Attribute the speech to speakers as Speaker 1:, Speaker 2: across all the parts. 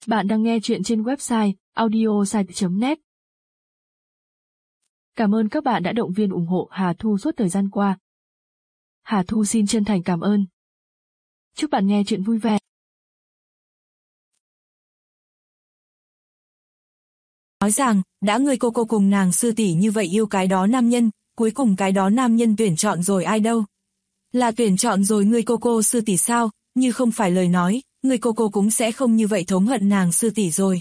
Speaker 1: Bạn đang nghe chuyện trên website audiosite.net. Cảm ơn các bạn đã động viên ủng hộ Hà Thu suốt thời gian qua. Hà Thu xin chân thành cảm ơn. Chúc bạn nghe chuyện vui vẻ.
Speaker 2: Nói rằng, đã người cô cùng nàng sư tỷ như vậy yêu cái đó nam nhân, cuối cùng cái đó nam nhân tuyển chọn rồi ai đâu? Là tuyển chọn rồi người cô sư tỷ sao, như không phải lời nói, người cô cũng sẽ không như vậy thống hận nàng sư tỷ rồi.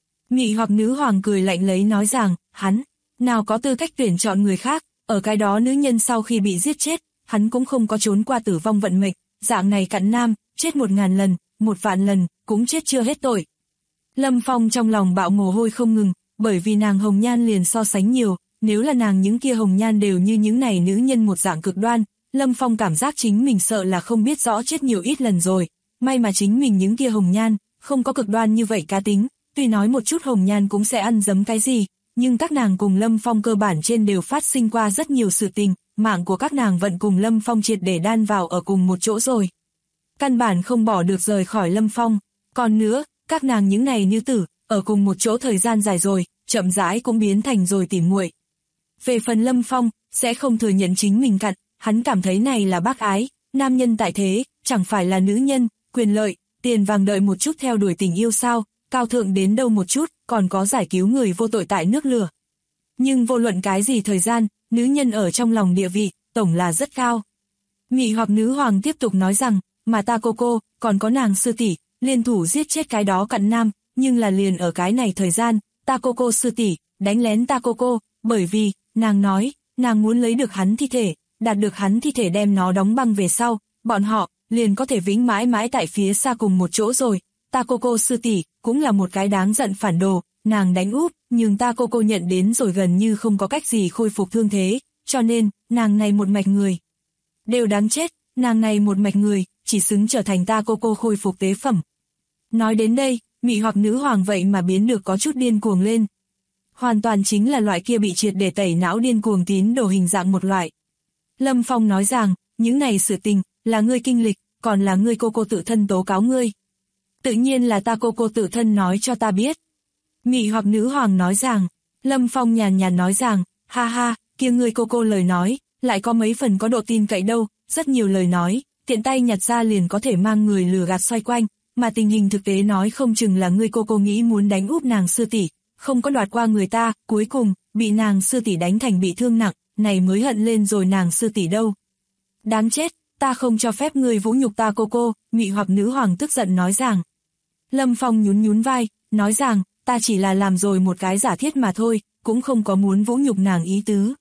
Speaker 2: Mị hoặc nữ hoàng cười lạnh lấy nói rằng, hắn, nào có tư cách tuyển chọn người khác, ở cái đó nữ nhân sau khi bị giết chết, hắn cũng không có trốn qua tử vong vận mệnh, dạng này cặn nam, chết 1000 lần, 1.000 lần, cũng chết chưa hết tội. Lâm Phong trong lòng bạo mồ hôi không ngừng, bởi vì nàng hồng nhan liền so sánh nhiều, nếu là nàng những kia hồng nhan đều như những này nữ nhân một dạng cực đoan, Lâm Phong cảm giác chính mình sợ là không biết rõ chết nhiều ít lần rồi, may mà chính mình những kia hồng nhan, không có cực đoan như vậy cá tính, tuy nói một chút hồng nhan cũng sẽ ăn dấm cái gì, nhưng các nàng cùng Lâm Phong cơ bản trên đều phát sinh qua rất nhiều sự tình, mạng của các nàng vẫn cùng Lâm Phong triệt để đan vào ở cùng một chỗ rồi. Căn bản không bỏ được rời khỏi Lâm Phong, còn nữa, các nàng những này nữ tử, ở cùng một chỗ thời gian dài rồi, chậm rãi cũng biến thành rồi tỉ muội. Về phần Lâm Phong, sẽ không thừa nhận chính mình cặn, hắn cảm thấy này là bác ái, nam nhân tại thế, chẳng phải là nữ nhân, quyền lợi, tiền vàng đợi một chút theo đuổi tình yêu sao, cao thượng đến đâu một chút, còn có giải cứu người vô tội tại nước lửa. Nhưng vô luận cái gì thời gian, nữ nhân ở trong lòng địa vị, tổng là rất cao. Mị hoặc nữ hoàng tiếp tục nói rằng, mà ta cô, còn có nàng sư tỷ, liên thủ giết chết cái đó cặn nam, nhưng là liền ở cái này thời gian, ta cô sư tỷ, đánh lén ta cô, bởi vì, nàng nói, nàng muốn lấy được hắn thi thể, đạt được hắn thi thể đem nó đóng băng về sau, bọn họ, liền có thể vĩnh mãi mãi tại phía xa cùng một chỗ rồi, ta cô sư tỷ, cũng là một cái đáng giận phản đồ, nàng đánh úp, nhưng ta cô nhận đến rồi gần như không có cách gì khôi phục thương thế, cho nên, nàng này một mạch người. Đều đáng chết, nàng này một mạch người, chỉ xứng trở thành ta cô khôi phục tế phẩm. Nói đến đây, mị hoặc nữ hoàng vậy mà biến được có chút điên cuồng lên. Hoàn toàn chính là loại kia bị triệt để tẩy não điên cuồng tín đồ hình dạng một loại. Lâm Phong nói rằng, những này sự tình, là ngươi kinh lịch, còn là ngươi cô tự thân tố cáo ngươi. Tự nhiên là ta cô tự thân nói cho ta biết. Mị hoặc nữ hoàng nói rằng, Lâm Phong nhàn nhạt nói rằng, ha ha, kia ngươi cô lời nói, lại có mấy phần có độ tin cậy đâu, rất nhiều lời nói, tiện tay nhặt ra liền có thể mang người lừa gạt xoay quanh, mà tình hình thực tế nói không chừng là ngươi cô nghĩ muốn đánh úp nàng sư tỷ, không có đoạt qua người ta, cuối cùng, bị nàng sư tỷ đánh thành bị thương nặng, này mới hận lên rồi nàng sư tỷ đâu. Đáng chết, ta không cho phép ngươi vũ nhục ta cô, mị hoặc nữ hoàng tức giận nói rằng. Lâm Phong nhún vai, nói rằng, ta chỉ là làm rồi một cái giả thiết mà thôi, cũng không có muốn vũ nhục nàng ý tứ.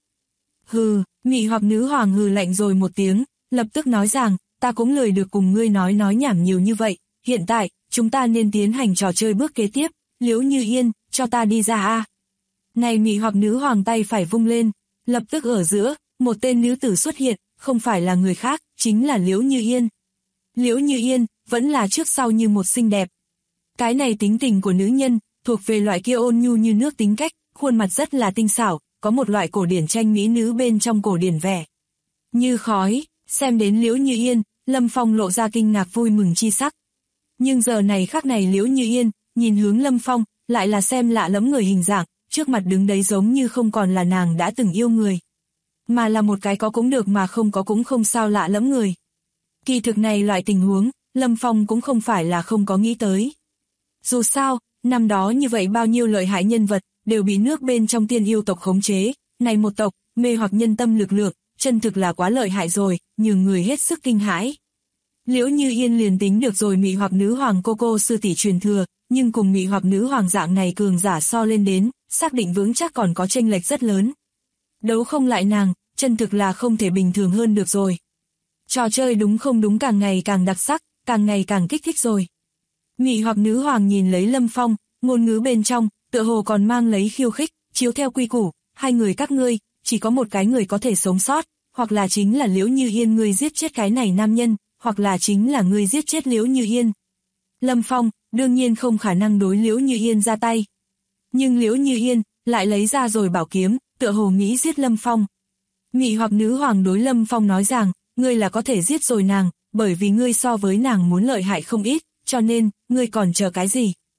Speaker 2: Hừ, mị hoặc nữ hoàng hừ lạnh rồi một tiếng, lập tức nói rằng, ta cũng lười được cùng ngươi nói nhảm nhiều như vậy, hiện tại, chúng ta nên tiến hành trò chơi bước kế tiếp, Liễu Như Yên, cho ta đi ra a. Này mị hoặc nữ hoàng tay phải vung lên, lập tức ở giữa, một tên nữ tử xuất hiện, không phải là người khác, chính là Liễu Như Yên. Liễu Như Yên, vẫn là trước sau như một xinh đẹp. Cái này tính tình của nữ nhân, thuộc về loại kia ôn nhu như nước tính cách, khuôn mặt rất là tinh xảo, có một loại cổ điển tranh mỹ nữ bên trong cổ điển vẻ. Như khói, xem đến Liễu Như Yên, Lâm Phong lộ ra kinh ngạc vui mừng chi sắc. Nhưng giờ này khắc này Liễu Như Yên, nhìn hướng Lâm Phong, lại là xem lạ lẫm người hình dạng, trước mặt đứng đấy giống như không còn là nàng đã từng yêu người. Mà là một cái có cũng được mà không có cũng không sao lạ lẫm người. Kỳ thực này loại tình huống, Lâm Phong cũng không phải là không có nghĩ tới. Dù sao, năm đó như vậy bao nhiêu lợi hại nhân vật, đều bị nước bên trong tiên yêu tộc khống chế, này một tộc, mê hoặc nhân tâm lực lượng, chân thực là quá lợi hại rồi, nhường người hết sức kinh hãi. Liễu Như Yên liền tính được rồi mị hoặc nữ hoàng cô sư tỷ truyền thừa, nhưng cùng mị hoặc nữ hoàng dạng này cường giả so lên đến, xác định vững chắc còn có chênh lệch rất lớn. Đấu không lại nàng, chân thực là không thể bình thường hơn được rồi. Trò chơi đúng không đúng càng ngày càng đặc sắc, càng ngày càng kích thích rồi. Mị hoặc nữ hoàng nhìn lấy Lâm Phong, ngôn ngữ bên trong, tựa hồ còn mang lấy khiêu khích, chiếu theo quy củ, hai người các ngươi, chỉ có một cái người có thể sống sót, hoặc là chính là Liễu Như Yên ngươi giết chết cái này nam nhân, hoặc là chính là ngươi giết chết Liễu Như Yên. Lâm Phong, đương nhiên không khả năng đối Liễu Như Yên ra tay. Nhưng Liễu Như Yên, lại lấy ra rồi bảo kiếm, tựa hồ nghĩ giết Lâm Phong. Mị hoặc nữ hoàng đối Lâm Phong nói rằng, ngươi là có thể giết rồi nàng, bởi vì ngươi so với nàng muốn lợi hại không ít, cho nên, ngươi còn chờ cái gì?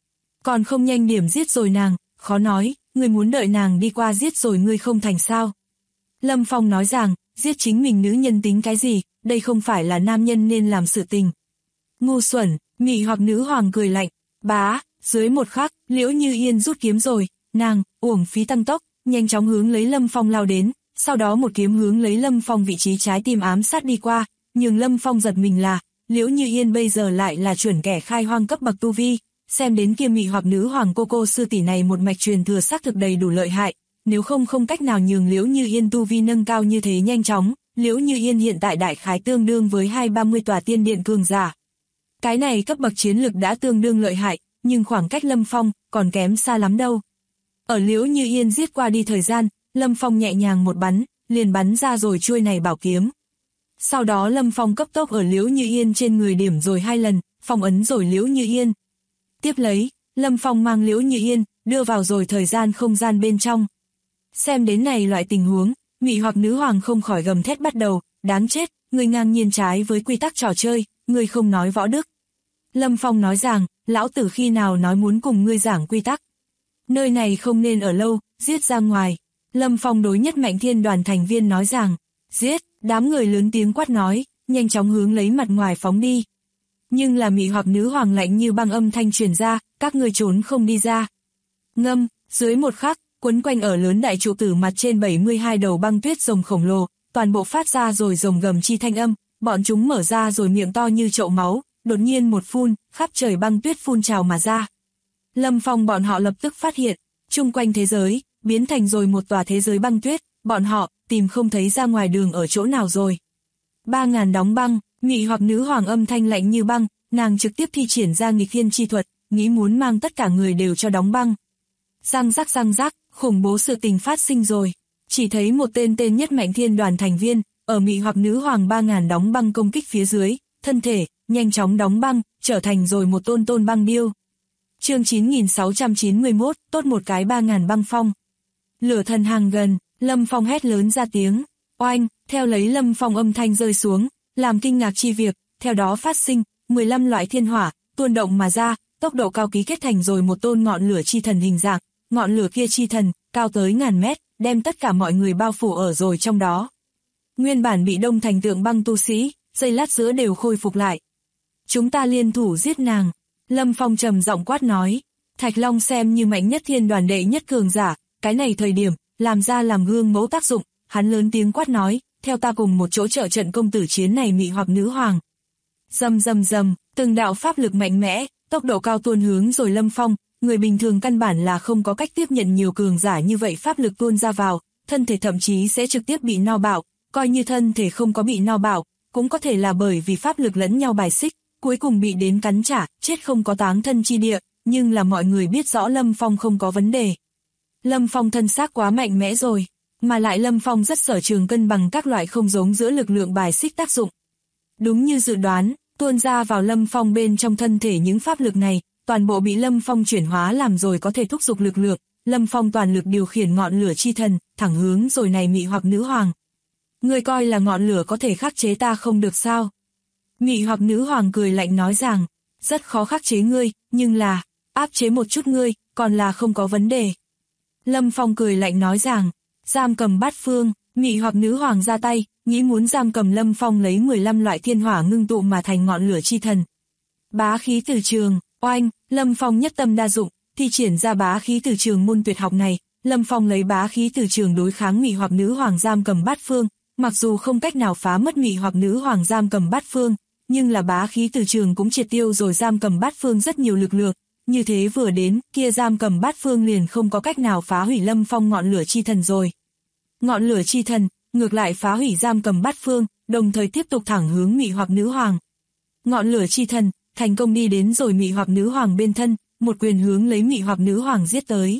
Speaker 2: Còn không nhanh điểm giết rồi nàng, khó nói, ngươi muốn đợi nàng đi qua giết rồi ngươi không thành sao. Lâm Phong nói rằng, giết chính mình nữ nhân tính cái gì, đây không phải là nam nhân nên làm sự tình. Ngu xuẩn, mị hoặc nữ hoàng cười lạnh, bá, dưới một khắc, Liễu Như Yên rút kiếm rồi, nàng, uổng phí tăng tốc, nhanh chóng hướng lấy Lâm Phong lao đến, sau đó một kiếm hướng lấy Lâm Phong vị trí trái tim ám sát đi qua, nhưng Lâm Phong giật mình là, Liễu Như Yên bây giờ lại là chuẩn kẻ khai hoang cấp bậc tu vi, xem đến kia mị hoặc nữ hoàng cô sư tỷ này một mạch truyền thừa xác thực đầy đủ lợi hại, nếu không cách nào nhường Liễu Như Yên tu vi nâng cao như thế nhanh chóng, Liễu Như Yên hiện tại đại khái tương đương với 230 tòa tiên điện cường giả. Cái này cấp bậc chiến lực đã tương đương lợi hại, nhưng khoảng cách Lâm Phong còn kém xa lắm đâu. Ở Liễu Như Yên giết qua đi thời gian, Lâm Phong nhẹ nhàng một bắn, liền bắn ra rồi chuôi này bảo kiếm. Sau đó Lâm Phong cấp tốc ở Liễu Như Yên trên người điểm rồi 2 lần, phong ấn rồi Liễu Như Yên. Tiếp lấy, Lâm Phong mang Liễu Như Yên, đưa vào rồi thời gian không gian bên trong. Xem đến này loại tình huống, mị hoặc nữ hoàng không khỏi gầm thét bắt đầu, đáng chết, người ngang nhiên trái với quy tắc trò chơi, người không nói võ đức. Lâm Phong nói rằng, lão tử khi nào nói muốn cùng ngươi giảng quy tắc. Nơi này không nên ở lâu, giết ra ngoài. Lâm Phong đối Nhất Mạnh Thiên đoàn thành viên nói rằng, giết, đám người lớn tiếng quát nói, nhanh chóng hướng lấy mặt ngoài phóng đi. Nhưng là mị hoặc nữ hoàng lạnh như băng âm thanh truyền ra, các người trốn không đi ra. Ngâm, dưới một khắc, quấn quanh ở lớn đại trụ tử mặt trên 72 đầu băng tuyết rồng khổng lồ, toàn bộ phát ra rồi rồng gầm chi thanh âm, bọn chúng mở ra rồi miệng to như chậu máu, đột nhiên một phun, khắp trời băng tuyết phun trào mà ra. Lâm Phong bọn họ lập tức phát hiện, chung quanh thế giới, biến thành rồi một tòa thế giới băng tuyết, bọn họ tìm không thấy ra ngoài đường ở chỗ nào rồi. 3000 đóng băng, mị hoặc nữ hoàng âm thanh lạnh như băng, nàng trực tiếp thi triển ra nghịch thiên chi thuật, nghĩ muốn mang tất cả người đều cho đóng băng. Răng rắc, khủng bố sự tình phát sinh rồi. Chỉ thấy một tên Nhất Mạnh Thiên đoàn thành viên, ở mị hoặc nữ hoàng 3000 đóng băng công kích phía dưới, thân thể, nhanh chóng đóng băng, trở thành rồi một tôn băng điêu. Chương 9691, tốt một cái 3000 băng phong. Lửa thần hàng gần, Lâm Phong hét lớn ra tiếng, oanh, theo lấy Lâm Phong âm thanh rơi xuống, làm kinh ngạc chi việc, theo đó phát sinh, 15 loại thiên hỏa, tuôn động mà ra, tốc độ cao ký kết thành rồi một tôn ngọn lửa chi thần hình dạng, ngọn lửa kia chi thần, cao tới ngàn mét, đem tất cả mọi người bao phủ ở rồi trong đó. Nguyên bản bị đông thành tượng băng tu sĩ, giây lát giữa đều khôi phục lại. Chúng ta liên thủ giết nàng. Lâm Phong trầm giọng quát nói, Thạch Long xem như mạnh nhất thiên đoàn đệ nhất cường giả, cái này thời điểm, làm ra làm gương mẫu tác dụng, hắn lớn tiếng quát nói, theo ta cùng một chỗ trợ trận công tử chiến này mị hoặc nữ hoàng. Rầm, từng đạo pháp lực mạnh mẽ, tốc độ cao tuôn hướng rồi Lâm Phong, người bình thường căn bản là không có cách tiếp nhận nhiều cường giả như vậy pháp lực tuôn ra vào, thân thể thậm chí sẽ trực tiếp bị no bạo, coi như thân thể không có bị no bạo, cũng có thể là bởi vì pháp lực lẫn nhau bài xích, cuối cùng bị đến cắn trả, chết không có táng thân chi địa, nhưng là mọi người biết rõ Lâm Phong không có vấn đề. Lâm Phong thân xác quá mạnh mẽ rồi, mà lại Lâm Phong rất sở trường cân bằng các loại không giống giữa lực lượng bài xích tác dụng. Đúng như dự đoán, tuôn ra vào Lâm Phong bên trong thân thể những pháp lực này, toàn bộ bị Lâm Phong chuyển hóa làm rồi có thể thúc giục lực lượng, Lâm Phong toàn lực điều khiển ngọn lửa chi thần, thẳng hướng rồi này mị hoặc nữ hoàng. Ngươi coi là ngọn lửa có thể khắc chế ta không được sao? Mị hoặc nữ hoàng cười lạnh nói rằng, rất khó khắc chế ngươi, nhưng là, áp chế một chút ngươi, còn là không có vấn đề. Lâm Phong cười lạnh nói rằng, giam cầm bát phương, mị hoặc nữ hoàng ra tay, nghĩ muốn giam cầm Lâm Phong lấy 15 loại thiên hỏa ngưng tụ mà thành ngọn lửa chi thần. Bá khí từ trường, oanh, Lâm Phong nhất tâm đa dụng, thi triển ra bá khí từ trường môn tuyệt học này, Lâm Phong lấy bá khí từ trường đối kháng mị hoặc nữ hoàng giam cầm bát phương, mặc dù không cách nào phá mất mị hoặc nữ hoàng giam cầm bát phương, nhưng là bá khí từ trường cũng triệt tiêu rồi giam cầm bát phương rất nhiều lực lượng, như thế vừa đến, kia giam cầm bát phương liền không có cách nào phá hủy Lâm Phong ngọn lửa chi thần rồi. Ngọn lửa chi thần, ngược lại phá hủy giam cầm bát phương, đồng thời tiếp tục thẳng hướng mị hoặc nữ hoàng. Ngọn lửa chi thần, thành công đi đến rồi mị hoặc nữ hoàng bên thân, một quyền hướng lấy mị hoặc nữ hoàng giết tới.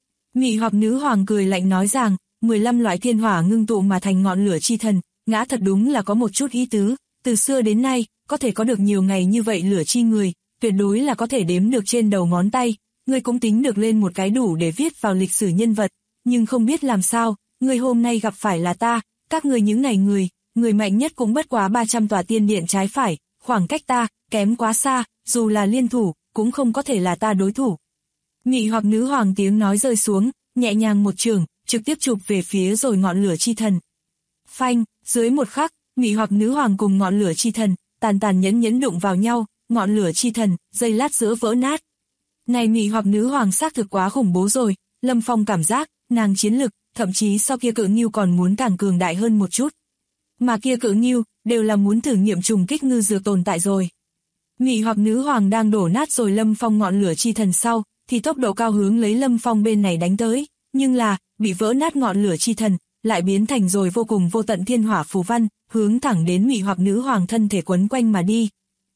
Speaker 2: Mị hoặc nữ hoàng cười lạnh nói rằng, 15 loại thiên hỏa ngưng tụ mà thành ngọn lửa chi thần, ngã thật đúng là có một chút ý tứ, từ xưa đến nay, có thể có được nhiều ngày như vậy lửa chi người, tuyệt đối là có thể đếm được trên đầu ngón tay, ngươi cũng tính được lên một cái đủ để viết vào lịch sử nhân vật, nhưng không biết làm sao, ngươi hôm nay gặp phải là ta, các ngươi những này người mạnh nhất cũng bất quá 300 tòa tiên điện trái phải, khoảng cách ta, kém quá xa, dù là liên thủ, cũng không có thể là ta đối thủ. Mị hoặc nữ hoàng tiếng nói rơi xuống, nhẹ nhàng một chưởng, trực tiếp chụp về phía rồi ngọn lửa chi thần. Phanh, dưới một khắc, mị hoặc nữ hoàng cùng ngọn lửa chi thần, tàn tàn nhẫn nhẫn đụng vào nhau, ngọn lửa chi thần, giây lát giữa vỡ nát. Này mị hoặc nữ hoàng xác thực quá khủng bố rồi, Lâm Phong cảm giác, nàng chiến lực, thậm chí so kia cự ngưu còn muốn càng cường đại hơn một chút. Mà kia cự ngưu, đều là muốn thử nghiệm trùng kích ngư dược tồn tại rồi. Mị hoặc nữ hoàng đang đổ nát rồi Lâm Phong ngọn lửa chi thần sau, thì tốc độ cao hướng lấy Lâm Phong bên này đánh tới, nhưng là, bị vỡ nát ngọn lửa chi thần, lại biến thành rồi vô cùng vô tận thiên hỏa phù văn, hướng thẳng đến mị hoặc nữ hoàng thân thể quấn quanh mà đi.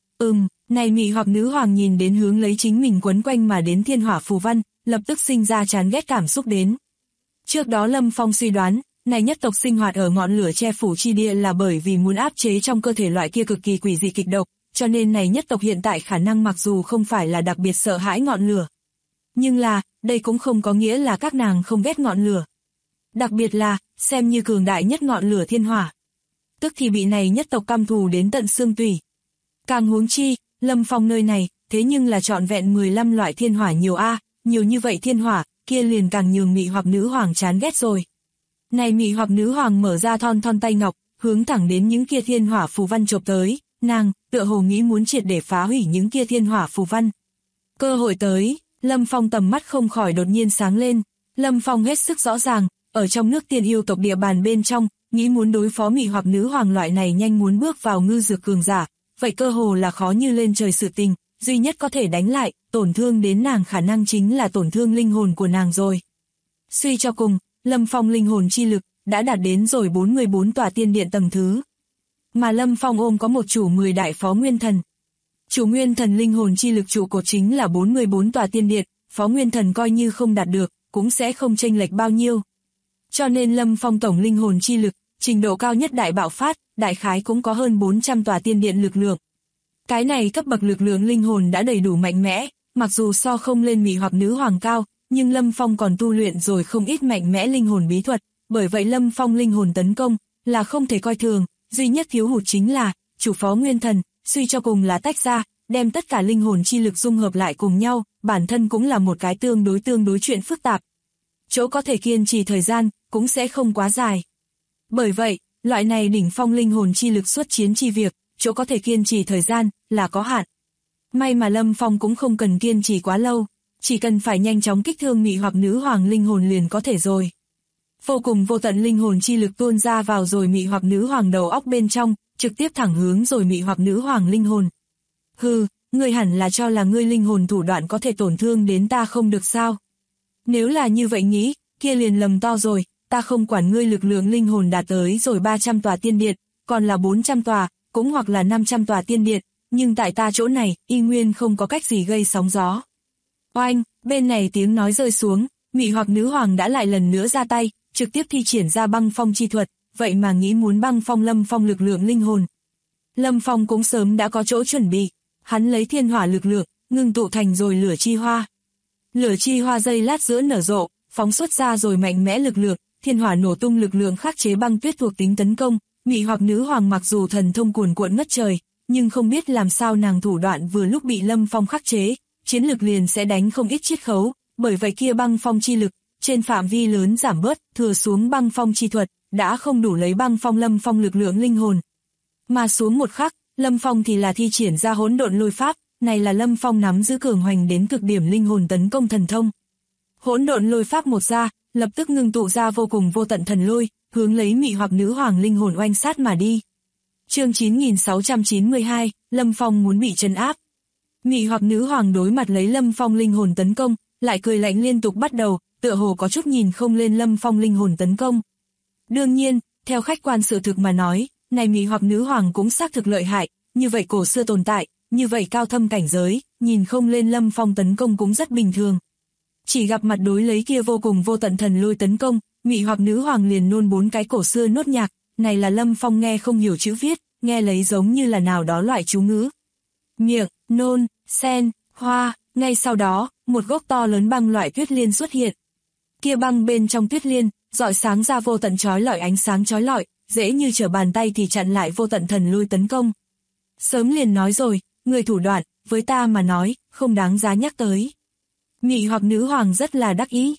Speaker 2: Này mị hoặc nữ hoàng nhìn đến hướng lấy chính mình quấn quanh mà đến thiên hỏa phù văn, lập tức sinh ra chán ghét cảm xúc đến. Trước đó Lâm Phong suy đoán, này nhất tộc sinh hoạt ở ngọn lửa che phủ chi địa là bởi vì muốn áp chế trong cơ thể loại kia cực kỳ quỷ dị kịch độc, cho nên này nhất tộc hiện tại khả năng mặc dù không phải là đặc biệt sợ hãi ngọn lửa. Nhưng là, đây cũng không có nghĩa là các nàng không ghét ngọn lửa. Đặc biệt là, xem như cường đại nhất ngọn lửa thiên hỏa. Tức thì bị này nhất tộc căm thù đến tận xương tủy. Càng huống chi, Lâm Phong nơi này, thế nhưng là trọn vẹn 15 loại thiên hỏa nhiều nhiều như vậy thiên hỏa, kia liền càng nhường mị hoặc nữ hoàng chán ghét rồi. Này mị hoặc nữ hoàng mở ra thon thon tay ngọc, hướng thẳng đến những kia thiên hỏa phù văn chộp tới, nàng, tựa hồ nghĩ muốn triệt để phá hủy những kia thiên hỏa phù văn. Cơ hội tới, Lâm Phong tầm mắt không khỏi đột nhiên sáng lên, Lâm Phong hết sức rõ ràng, ở trong nước tiên yêu tộc địa bàn bên trong, nghĩ muốn đối phó mị hoặc nữ hoàng loại này nhanh muốn bước vào ngư dược cường giả, vậy cơ hồ là khó như lên trời sự tình, duy nhất có thể đánh lại, tổn thương đến nàng khả năng chính là tổn thương linh hồn của nàng rồi. Suy cho cùng, Lâm Phong linh hồn chi lực, đã đạt đến rồi 44 tòa tiên điện tầng thứ. Mà Lâm Phong ôm có một chủ 10 đại phó nguyên thần. Chủ nguyên thần linh hồn chi lực trụ cột chính là 44 tòa tiên điện, phó nguyên thần coi như không đạt được, cũng sẽ không chênh lệch bao nhiêu. Cho nên Lâm Phong tổng linh hồn chi lực, trình độ cao nhất đại bạo phát, đại khái cũng có hơn 400 tòa tiên điện lực lượng. Cái này cấp bậc lực lượng linh hồn đã đầy đủ mạnh mẽ, mặc dù so không lên mị hoặc nữ hoàng cao, nhưng Lâm Phong còn tu luyện rồi không ít mạnh mẽ linh hồn bí thuật, bởi vậy Lâm Phong linh hồn tấn công là không thể coi thường, duy nhất thiếu hụt chính là chủ phó nguyên thần, suy cho cùng là tách ra, đem tất cả linh hồn chi lực dung hợp lại cùng nhau, bản thân cũng là một cái tương đối chuyện phức tạp. Chỗ có thể kiên trì thời gian, cũng sẽ không quá dài. Bởi vậy, loại này đỉnh phong linh hồn chi lực xuất chiến chi việc, chỗ có thể kiên trì thời gian, là có hạn. May mà Lâm Phong cũng không cần kiên trì quá lâu, chỉ cần phải nhanh chóng kích thương mị hoặc nữ hoàng linh hồn liền có thể rồi. Vô cùng vô tận linh hồn chi lực tuôn ra vào rồi mị hoặc nữ hoàng đầu óc bên trong, trực tiếp thẳng hướng rồi mị hoặc nữ hoàng linh hồn. Hừ, ngươi hẳn là cho là ngươi linh hồn thủ đoạn có thể tổn thương đến ta không được sao? Nếu là như vậy nghĩ, kia liền lầm to rồi, ta không quản ngươi lực lượng linh hồn đạt tới rồi 300 tòa tiên điện, còn là 400 tòa, cũng hoặc là 500 tòa tiên điện, nhưng tại ta chỗ này, y nguyên không có cách gì gây sóng gió. Oanh, bên này tiếng nói rơi xuống, mị hoặc nữ hoàng đã lại lần nữa ra tay, trực tiếp thi triển ra băng phong chi thuật, vậy mà nghĩ muốn băng phong Lâm Phong lực lượng linh hồn. Lâm Phong cũng sớm đã có chỗ chuẩn bị, hắn lấy thiên hỏa lực lượng, ngưng tụ thành rồi lửa chi hoa. Lửa chi hoa giây lát giữa nở rộ, phóng xuất ra rồi mạnh mẽ lực lượng, thiên hỏa nổ tung lực lượng khắc chế băng tuyết thuộc tính tấn công, mị hoặc nữ hoàng mặc dù thần thông cuồn cuộn ngất trời, nhưng không biết làm sao nàng thủ đoạn vừa lúc bị Lâm Phong khắc chế, chiến lực liền sẽ đánh không ít chiết khấu, bởi vậy kia băng phong chi lực, trên phạm vi lớn giảm bớt, thừa xuống băng phong chi thuật, đã không đủ lấy băng phong Lâm Phong lực lượng linh hồn. Mà xuống một khắc, Lâm Phong thì là thi triển ra hỗn độn lôi pháp, này là Lâm Phong nắm giữ cường hoành đến cực điểm linh hồn tấn công thần thông. Hỗn độn lôi pháp một ra, lập tức ngưng tụ ra vô cùng vô tận thần lôi, hướng lấy mị hoặc nữ hoàng linh hồn oanh sát mà đi. Chương 9692, Lâm Phong muốn bị trấn áp. Mị hoặc nữ hoàng đối mặt lấy Lâm Phong linh hồn tấn công, lại cười lạnh liên tục bắt đầu, tựa hồ có chút nhìn không lên Lâm Phong linh hồn tấn công. Đương nhiên, theo khách quan sự thực mà nói, này mị hoặc nữ hoàng cũng xác thực lợi hại, như vậy cổ xưa tồn tại, như vậy cao thâm cảnh giới, nhìn không lên Lâm Phong tấn công cũng rất bình thường. Chỉ gặp mặt đối lấy kia vô cùng vô tận thần lôi tấn công, mị hoặc nữ hoàng liền nôn 4 cái cổ xưa nốt nhạc, này là Lâm Phong nghe không hiểu chữ viết, nghe lấy giống như là nào đó loại chú ngữ. Miệng, nôn, sen, hoa, ngay sau đó, một gốc to lớn băng loại tuyết liên xuất hiện. Kia băng bên trong tuyết liên, rọi sáng ra vô tận chói lọi ánh sáng chói lọi, dễ như trở bàn tay thì chặn lại vô tận thần lôi tấn công. Sớm liền nói rồi, người thủ đoạn, với ta mà nói, không đáng giá nhắc tới. Mị hoặc nữ hoàng rất là đắc ý.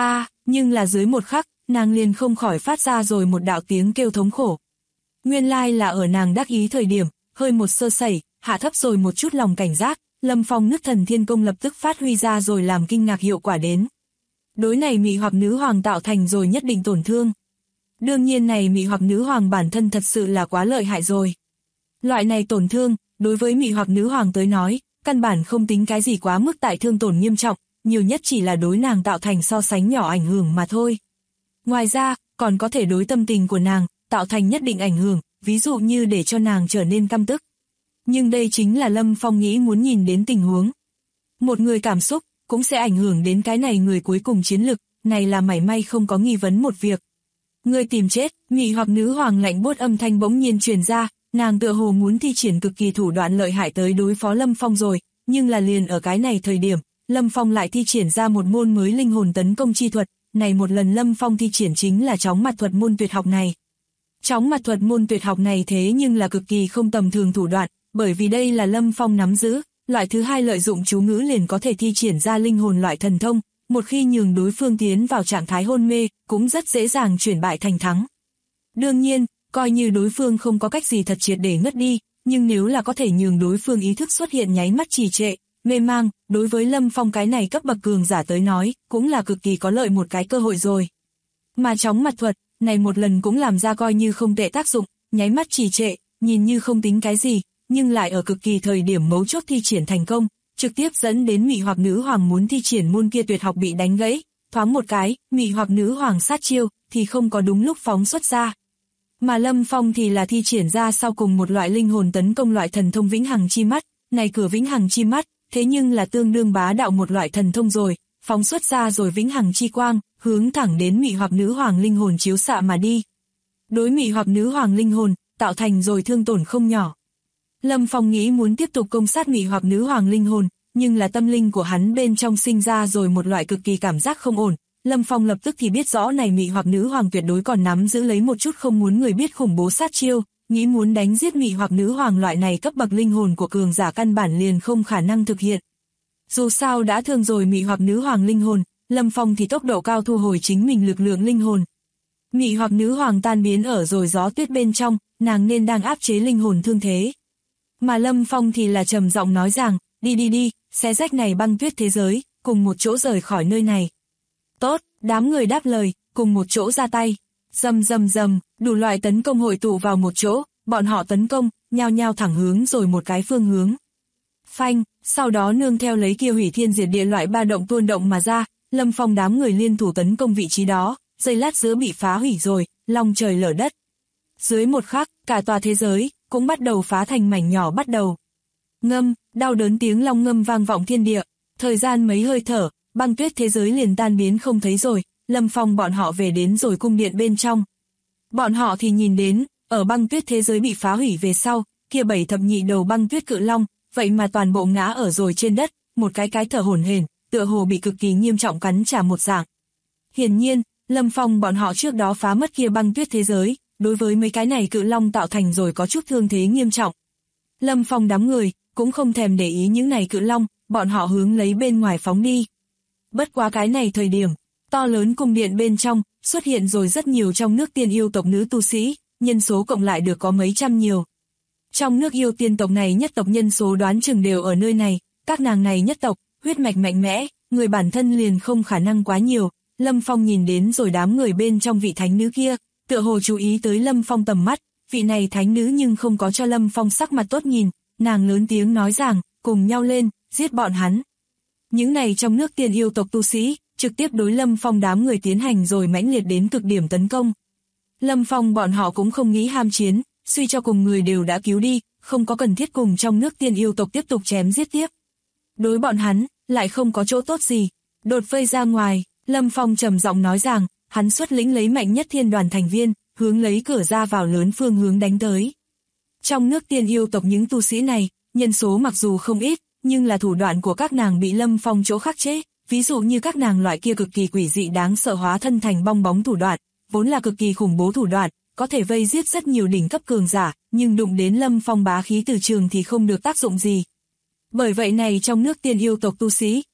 Speaker 2: Nhưng là dưới một khắc, nàng liền không khỏi phát ra rồi một đạo tiếng kêu thống khổ. Nguyên lai là ở nàng đắc ý thời điểm, hơi một sơ sẩy, hạ thấp rồi một chút lòng cảnh giác, Lâm Phong Nước Thần Thiên Công lập tức phát huy ra rồi làm kinh ngạc hiệu quả đến. Đối này mị hoặc nữ hoàng tạo thành rồi nhất định tổn thương. Đương nhiên này mị hoặc nữ hoàng bản thân thật sự là quá lợi hại rồi. Loại này tổn thương, đối với mị hoặc nữ hoàng tới nói, căn bản không tính cái gì quá mức tại thương tổn nghiêm trọng, nhiều nhất chỉ là đối nàng tạo thành so sánh nhỏ ảnh hưởng mà thôi. Ngoài ra, còn có thể đối tâm tình của nàng, tạo thành nhất định ảnh hưởng, ví dụ như để cho nàng trở nên căm tức. Nhưng đây chính là Lâm Phong nghĩ muốn nhìn đến tình huống. Một người cảm xúc, cũng sẽ ảnh hưởng đến cái này người cuối cùng chiến lực, này là mảy may không có nghi vấn một việc. Người tìm chết, mị hoặc nữ hoàng lạnh buốt âm thanh bỗng nhiên truyền ra, nàng tựa hồ muốn thi triển cực kỳ thủ đoạn lợi hại tới đối phó Lâm Phong rồi, nhưng là liền ở cái này thời điểm, Lâm Phong lại thi triển ra một môn mới linh hồn tấn công chi thuật, này một lần Lâm Phong thi triển chính là chóng mặt thuật môn tuyệt học này. Chóng mặt thuật môn tuyệt học này thế nhưng là cực kỳ không tầm thường thủ đoạn, bởi vì đây là Lâm Phong nắm giữ, loại thứ hai lợi dụng chú ngữ liền có thể thi triển ra linh hồn loại thần thông, một khi nhường đối phương tiến vào trạng thái hôn mê, cũng rất dễ dàng chuyển bại thành thắng. Đương nhiên, coi như đối phương không có cách gì thật triệt để ngất đi, nhưng nếu là có thể nhường đối phương ý thức xuất hiện nháy mắt trì trệ, mê mang, đối với Lâm Phong cái này cấp bậc cường giả tới nói, cũng là cực kỳ có lợi một cái cơ hội rồi. Mà chóng mặt thuật, này một lần cũng làm ra coi như không tệ tác dụng, nháy mắt trì trệ, nhìn như không tính cái gì, nhưng lại ở cực kỳ thời điểm mấu chốt thi triển thành công, trực tiếp dẫn đến mị hoặc nữ hoàng muốn thi triển môn kia tuyệt học bị đánh gãy, thoáng một cái, mị hoặc nữ hoàng sát chiêu, thì không có đúng lúc phóng xuất ra. Mà Lâm Phong thì là thi triển ra sau cùng một loại linh hồn tấn công loại thần thông vĩnh hằng chi mắt, này cửa vĩnh hằng chi mắt, thế nhưng là tương đương bá đạo một loại thần thông rồi, phóng xuất ra rồi vĩnh hằng chi quang, hướng thẳng đến mị hoặc nữ hoàng linh hồn chiếu xạ mà đi. Đối mị hoặc nữ hoàng linh hồn, tạo thành rồi thương tổn không nhỏ. Lâm Phong nghĩ muốn tiếp tục công sát mị hoặc nữ hoàng linh hồn, nhưng là tâm linh của hắn bên trong sinh ra rồi một loại cực kỳ cảm giác không ổn. Lâm Phong lập tức thì biết rõ này mị hoặc nữ hoàng tuyệt đối còn nắm giữ lấy một chút không muốn người biết khủng bố sát chiêu, nghĩ muốn đánh giết mị hoặc nữ hoàng loại này cấp bậc linh hồn của cường giả căn bản liền không khả năng thực hiện. Dù sao đã thương rồi mị hoặc nữ hoàng linh hồn, Lâm Phong thì tốc độ cao thu hồi chính mình lực lượng linh hồn. Mị hoặc nữ hoàng tan biến ở rồi gió tuyết bên trong, nàng nên đang áp chế linh hồn thương thế. Mà Lâm Phong thì là trầm giọng nói rằng, đi, xé rách này băng tuyết thế giới, cùng một chỗ rời khỏi nơi này. Tốt, đám người đáp lời, cùng một chỗ ra tay. Rầm, đủ loại tấn công hội tụ vào một chỗ, bọn họ tấn công, nhao nhao thẳng hướng rồi một cái phương hướng. Phanh, sau đó nương theo lấy kia hủy thiên diệt địa loại ba động tuôn động mà ra, Lâm Phong đám người liên thủ tấn công vị trí đó, giây lát giữa bị phá hủy rồi, long trời lở đất. Dưới một khắc, cả tòa thế giới cũng bắt đầu phá thành mảnh nhỏ bắt đầu. Ngâm, đau đớn tiếng long ngâm vang vọng thiên địa, thời gian mấy hơi thở, băng tuyết thế giới liền tan biến không thấy rồi, Lâm Phong bọn họ về đến rồi cung điện bên trong. Bọn họ thì nhìn đến, ở băng tuyết thế giới bị phá hủy về sau, kia 7 thập nhị đầu băng tuyết cự long, vậy mà toàn bộ ngã ở rồi trên đất, một cái thở hổn hển, tựa hồ bị cực kỳ nghiêm trọng cắn trả một dạng. Hiển nhiên, Lâm Phong bọn họ trước đó phá mất kia băng tuyết thế giới, đối với mấy cái này cự long tạo thành rồi có chút thương thế nghiêm trọng. Lâm Phong đám người cũng không thèm để ý những này cự long, bọn họ hướng lấy bên ngoài phóng đi. Bất quá cái này thời điểm, to lớn cung điện bên trong, xuất hiện rồi rất nhiều trong nước tiên yêu tộc nữ tu sĩ, nhân số cộng lại được có mấy trăm nhiều. Trong nước yêu tiên tộc này nhất tộc nhân số đoán chừng đều ở nơi này, các nàng này nhất tộc, huyết mạch mạnh mẽ, người bản thân liền không khả năng quá nhiều. Lâm Phong nhìn đến rồi đám người bên trong vị thánh nữ kia, tựa hồ chú ý tới Lâm Phong tầm mắt, vị này thánh nữ nhưng không có cho Lâm Phong sắc mặt tốt nhìn, nàng lớn tiếng nói rằng, cùng nhau lên, giết bọn hắn. Những này trong nước tiên yêu tộc tu sĩ, trực tiếp đối Lâm Phong đám người tiến hành rồi mãnh liệt đến cực điểm tấn công. Lâm Phong bọn họ cũng không nghĩ ham chiến, suy cho cùng người đều đã cứu đi, không có cần thiết cùng trong nước tiên yêu tộc tiếp tục chém giết tiếp. Đối bọn hắn, lại không có chỗ tốt gì. Đột vây ra ngoài, Lâm Phong trầm giọng nói rằng, hắn xuất lĩnh lấy mạnh nhất thiên đoàn thành viên, hướng lấy cửa ra vào lớn phương hướng đánh tới. Trong nước tiên yêu tộc những tu sĩ này, nhân số mặc dù không ít, nhưng là thủ đoạn của các nàng bị Lâm Phong chỗ khắc chế, ví dụ như các nàng loại kia cực kỳ quỷ dị đáng sợ hóa thân thành bong bóng thủ đoạn, vốn là cực kỳ khủng bố thủ đoạn, có thể vây giết rất nhiều đỉnh cấp cường giả, nhưng đụng đến Lâm Phong bá khí từ trường thì không được tác dụng gì. Bởi vậy này trong nước tiên yêu tộc tu sĩ,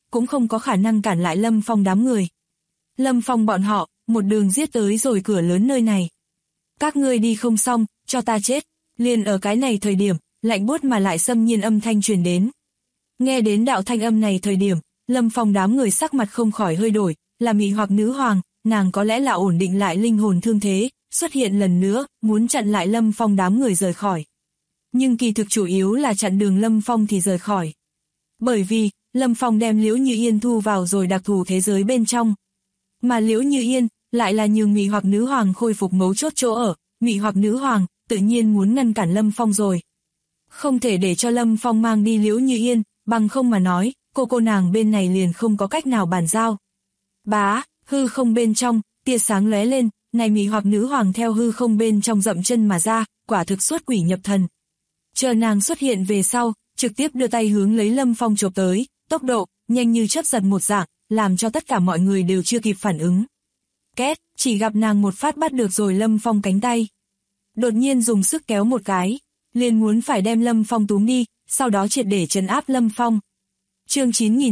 Speaker 2: cũng không có khả năng cản lại Lâm Phong đám người. Lâm Phong bọn họ, một đường giết tới rồi cửa lớn nơi này. Các ngươi đi không xong, cho ta chết. Liền ở cái này thời điểm, lạnh buốt mà lại xâm nhiên âm thanh truyền đến. Nghe đến đạo thanh âm này thời điểm, Lâm Phong đám người sắc mặt không khỏi hơi đổi, là mị hoặc nữ hoàng, nàng có lẽ là ổn định lại linh hồn thương thế, xuất hiện lần nữa, muốn chặn lại Lâm Phong đám người rời khỏi. Nhưng kỳ thực chủ yếu là chặn đường Lâm Phong thì rời khỏi. Bởi vì, Lâm Phong đem Liễu Như Yên thu vào rồi đặc thù thế giới bên trong. Mà Liễu Như Yên, lại là nhường mị hoặc nữ hoàng khôi phục mấu chốt chỗ ở, mị hoặc nữ hoàng, tự nhiên muốn ngăn cản Lâm Phong rồi. Không thể để cho Lâm Phong mang đi Liễu Như Yên, bằng không mà nói, cô nàng bên này liền không có cách nào bàn giao. Bá, hư không bên trong, tia sáng lóe lên, này mị hoặc nữ hoàng theo hư không bên trong dậm chân mà ra, quả thực xuất quỷ nhập thần. Chờ nàng xuất hiện về sau, trực tiếp đưa tay hướng lấy Lâm Phong chộp tới, tốc độ, nhanh như chớp giật một dạng, làm cho tất cả mọi người đều chưa kịp phản ứng. Két, chỉ gặp nàng một phát bắt được rồi Lâm Phong cánh tay. Đột nhiên dùng sức kéo một cái, liền muốn phải đem Lâm Phong túm đi, sau đó triệt để trấn áp Lâm Phong. Chương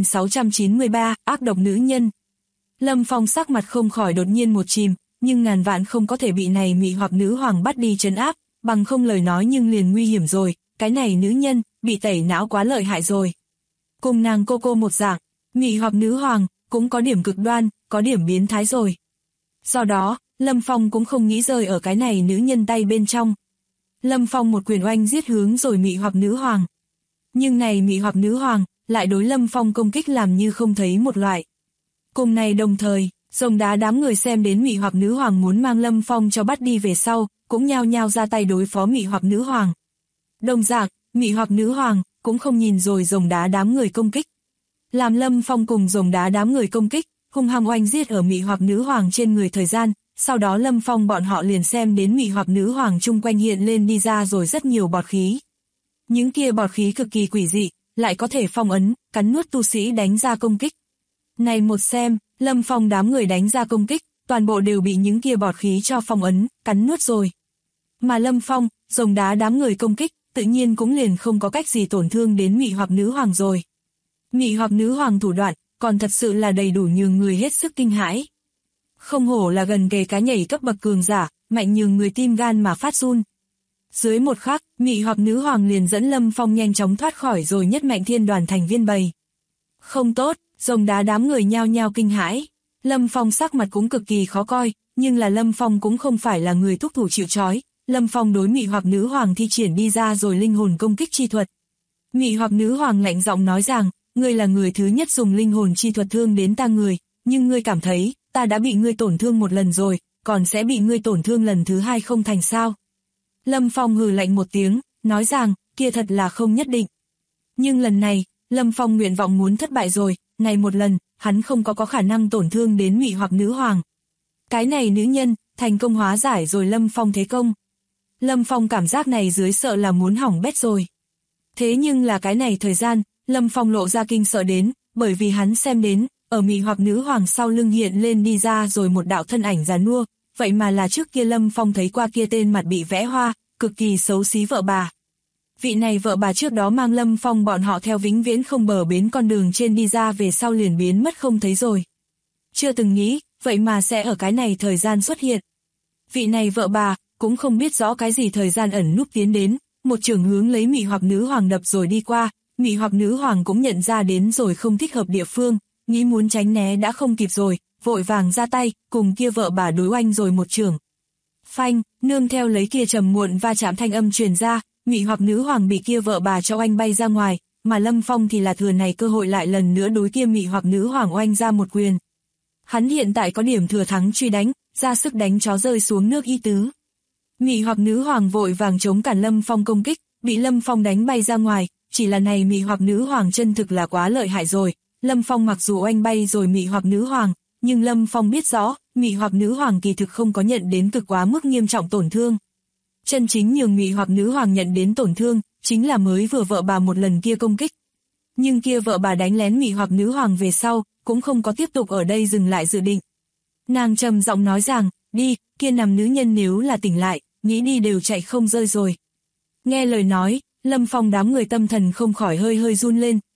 Speaker 2: 9693, ác độc nữ nhân. Lâm Phong sắc mặt không khỏi đột nhiên một chìm, nhưng ngàn vạn không có thể bị này mị hoặc nữ hoàng bắt đi trấn áp, bằng không lời nói nhưng liền nguy hiểm rồi, cái này nữ nhân, bị tẩy não quá lợi hại rồi. Cùng nàng cô một dạng, mị hoặc nữ hoàng, cũng có điểm cực đoan, có điểm biến thái rồi. Do đó, Lâm Phong cũng không nghĩ rơi ở cái này nữ nhân tay bên trong. Lâm Phong một quyền oanh giết hướng rồi mị hoặc nữ hoàng. Nhưng này mị hoặc nữ hoàng, lại đối Lâm Phong công kích làm như không thấy một loại. Cùng này đồng thời, rồng đá đám người xem đến mị hoặc nữ hoàng muốn mang Lâm Phong cho bắt đi về sau, cũng nhao nhao ra tay đối phó mị hoặc nữ hoàng. Đồng dạng, mị hoặc nữ hoàng, cũng không nhìn rồi rồng đá đám người công kích. Làm Lâm Phong cùng rồng đá đám người công kích, hung hăng oanh giết ở mị hoặc nữ hoàng trên người thời gian, sau đó Lâm Phong bọn họ liền xem đến mị hoặc nữ hoàng chung quanh hiện lên đi ra rồi rất nhiều bọt khí. Những kia bọt khí cực kỳ quỷ dị, lại có thể phong ấn, cắn nuốt tu sĩ đánh ra công kích. Này một xem, Lâm Phong đám người đánh ra công kích, toàn bộ đều bị những kia bọt khí cho phong ấn, cắn nuốt rồi. Mà Lâm Phong, rồng đá đám người công kích, tự nhiên cũng liền không có cách gì tổn thương đến mị hoặc nữ hoàng rồi. Mị hoặc nữ hoàng thủ đoạn, còn thật sự là đầy đủ nhường người hết sức kinh hãi. Không hổ là gần kề cá nhảy cấp bậc cường giả, mạnh nhường người tim gan mà phát run. Dưới một khắc, mị hoặc nữ hoàng liền dẫn Lâm Phong nhanh chóng thoát khỏi rồi nhất mạnh thiên đoàn thành viên bầy. Không tốt, rồng đá đám người nhao nhao kinh hãi. Lâm Phong sắc mặt cũng cực kỳ khó coi, nhưng là Lâm Phong cũng không phải là người thúc thủ chịu trói. Lâm Phong đối mị hoặc nữ hoàng thi triển đi ra rồi linh hồn công kích chi thuật. Mị hoặc nữ hoàng lạnh giọng nói rằng, ngươi là người thứ nhất dùng linh hồn chi thuật thương đến ta người, nhưng ngươi cảm thấy, ta đã bị ngươi tổn thương một lần rồi, còn sẽ bị ngươi tổn thương lần thứ hai không thành sao? Lâm Phong hừ lạnh một tiếng, nói rằng, kia thật là không nhất định. Nhưng lần này, Lâm Phong nguyện vọng muốn thất bại rồi, này một lần, hắn không có khả năng tổn thương đến mị hoặc nữ hoàng. Cái này nữ nhân, thành công hóa giải rồi Lâm Phong thế công. Lâm Phong cảm giác này dưới sợ là muốn hỏng bét rồi. Thế nhưng là cái này thời gian, Lâm Phong lộ ra kinh sợ đến, bởi vì hắn xem đến, ở mị hoặc nữ hoàng sau lưng hiện lên đi ra rồi một đạo thân ảnh già nua, vậy mà là trước kia Lâm Phong thấy qua kia tên mặt bị vẽ hoa, cực kỳ xấu xí vợ bà. Vị này vợ bà trước đó mang Lâm Phong bọn họ theo vĩnh viễn không bờ bến con đường trên đi ra về sau liền biến mất không thấy rồi. Chưa từng nghĩ, vậy mà sẽ ở cái này thời gian xuất hiện. Vị này vợ bà, cũng không biết rõ cái gì thời gian ẩn núp tiến đến, một trường hướng lấy mị hoặc nữ hoàng đập rồi đi qua, mị hoặc nữ hoàng cũng nhận ra đến rồi không thích hợp địa phương, nghĩ muốn tránh né đã không kịp rồi, vội vàng ra tay, cùng kia vợ bà đối oanh rồi một trường. Phanh, nương theo lấy kia trầm muộn va chạm thanh âm truyền ra, mị hoặc nữ hoàng bị kia vợ bà cho oanh bay ra ngoài, mà Lâm Phong thì là thừa này cơ hội lại lần nữa đối kia mị hoặc nữ hoàng oanh ra một quyền. Hắn hiện tại có điểm thừa thắng truy đánh, ra sức đánh chó rơi xuống nước y tứ. Mị hoặc nữ hoàng vội vàng chống cản Lâm Phong công kích, bị Lâm Phong đánh bay ra ngoài, chỉ là này mị hoặc nữ hoàng chân thực là quá lợi hại rồi. Lâm Phong mặc dù oanh bay rồi mị hoặc nữ hoàng, nhưng Lâm Phong biết rõ, mị hoặc nữ hoàng kỳ thực không có nhận đến cực quá mức nghiêm trọng tổn thương. Chân chính nhường mị hoặc nữ hoàng nhận đến tổn thương, chính là mới vừa vợ bà một lần kia công kích. Nhưng kia vợ bà đánh lén mị hoặc nữ hoàng về sau, cũng không có tiếp tục ở đây dừng lại dự định. Nàng trầm giọng nói rằng, đi, kia nằm nữ nhân nếu là tỉnh lại, nghĩ đi đều chạy không rơi rồi. Nghe lời nói, Lâm Phong đám người tâm thần không khỏi hơi run lên,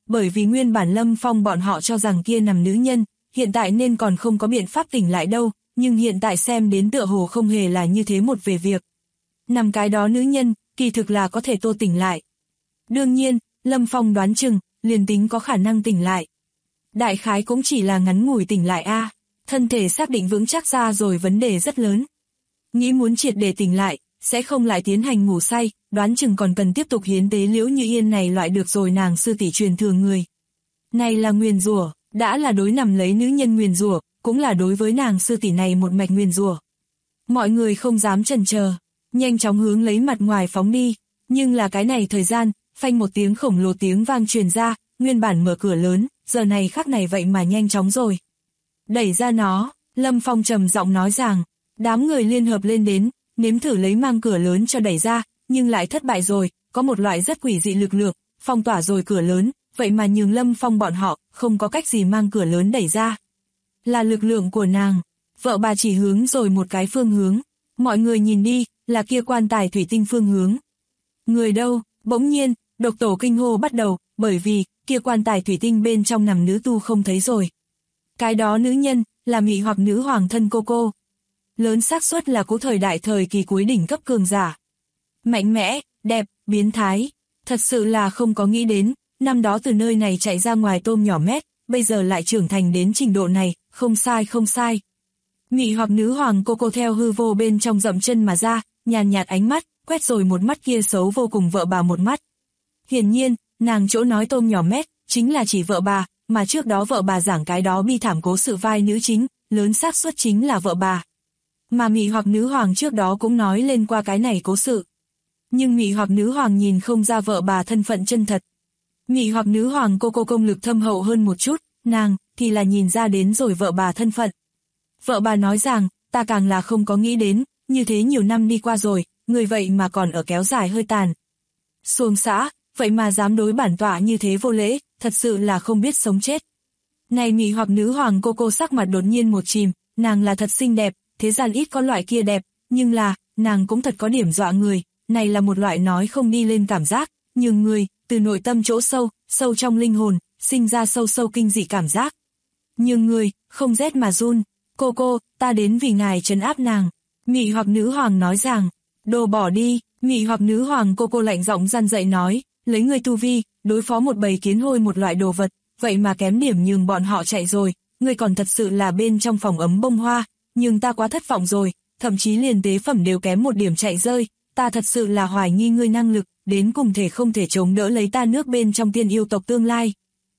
Speaker 2: bởi vì nguyên bản Lâm Phong bọn họ cho rằng kia nằm nữ nhân, hiện tại nên còn không có biện pháp tỉnh lại đâu, nhưng hiện tại xem đến tựa hồ không hề là như thế một về việc. Nằm cái đó nữ nhân, kỳ thực là có thể tô tỉnh lại. Đương nhiên, Lâm Phong đoán chừng, liền tính có khả năng tỉnh lại. Đại khái cũng chỉ là ngắn ngủi tỉnh lại a, thân thể xác định vững chắc ra rồi vấn đề rất lớn. Nghĩ muốn triệt để tỉnh lại, sẽ không lại tiến hành ngủ say, đoán chừng còn cần tiếp tục hiến tế Liễu Như Yên này loại được rồi nàng sư tỷ truyền thừa người. Này là nguyền rủa, đã là đối nằm lấy nữ nhân nguyền rủa, cũng là đối với nàng sư tỷ này một mạch nguyền rủa. Mọi người không dám chần chờ, nhanh chóng hướng lấy mặt ngoài phóng đi, nhưng là cái này thời gian, phanh một tiếng khổng lồ tiếng vang truyền ra, nguyên bản mở cửa lớn, giờ này khắc này vậy mà nhanh chóng rồi. Đẩy ra nó, Lâm Phong trầm giọng nói rằng, đám người liên hợp lên đến, nếm thử lấy mang cửa lớn cho đẩy ra, nhưng lại thất bại rồi, có một loại rất quỷ dị lực lượng, phong tỏa rồi cửa lớn, vậy mà nhường Lâm Phong bọn họ, không có cách gì mang cửa lớn đẩy ra. Là lực lượng của nàng, vợ bà chỉ hướng rồi một cái phương hướng, mọi người nhìn đi, là kia quan tài thủy tinh phương hướng. Người đâu, bỗng nhiên, độc tổ kinh hô bắt đầu, bởi vì, kia quan tài thủy tinh bên trong nằm nữ tu không thấy rồi. Cái đó nữ nhân, là mị hoặc nữ hoàng thân cô. Lớn xác suất là cũ thời đại thời kỳ cuối đỉnh cấp cường giả. Mạnh mẽ, đẹp, biến thái. Thật sự là không có nghĩ đến, năm đó từ nơi này chạy ra ngoài tôm nhỏ mét, bây giờ lại trưởng thành đến trình độ này, không sai không sai. Mị hoặc nữ hoàng cô theo hư vô bên trong dậm chân mà ra, nhàn nhạt ánh mắt, quét rồi một mắt kia xấu vô cùng vợ bà một mắt. Hiển nhiên, nàng chỗ nói tôm nhỏ mét, chính là chỉ vợ bà, mà trước đó vợ bà giảng cái đó bi thảm cố sự vai nữ chính, lớn xác suất chính là vợ bà. Mà mị hoặc nữ hoàng trước đó cũng nói lên qua cái này cố sự. Nhưng mị hoặc nữ hoàng nhìn không ra vợ bà thân phận chân thật. Mị hoặc nữ hoàng cô công lực thâm hậu hơn một chút, nàng thì là nhìn ra đến rồi vợ bà thân phận. Vợ bà nói rằng, ta càng là không có nghĩ đến, như thế nhiều năm đi qua rồi, người vậy mà còn ở kéo dài hơi tàn. Xuồng xã, vậy mà dám đối bản tọa như thế vô lễ, thật sự là không biết sống chết. Này mị hoặc nữ hoàng cô sắc mặt đột nhiên một chìm, nàng là thật xinh đẹp, thế gian ít có loại kia đẹp, nhưng là, nàng cũng thật có điểm dọa người, này là một loại nói không đi lên cảm giác, nhưng người, từ nội tâm chỗ sâu, sâu trong linh hồn, sinh ra sâu sâu kinh dị cảm giác. Nhưng người, không rét mà run, cô, ta đến vì ngài trấn áp nàng. Mị hoặc nữ hoàng nói rằng, đồ bỏ đi, mị hoặc nữ hoàng cô lạnh giọng răn dậy nói, lấy người tu vi, đối phó một bầy kiến hôi một loại đồ vật, vậy mà kém điểm nhường bọn họ chạy rồi, người còn thật sự là bên trong phòng ấm bông hoa, nhưng ta quá thất vọng rồi, thậm chí liền tế phẩm đều kém một điểm chạy rơi, ta thật sự là hoài nghi ngươi năng lực, đến cùng thể không thể chống đỡ lấy ta nước bên trong tiên yêu tộc tương lai.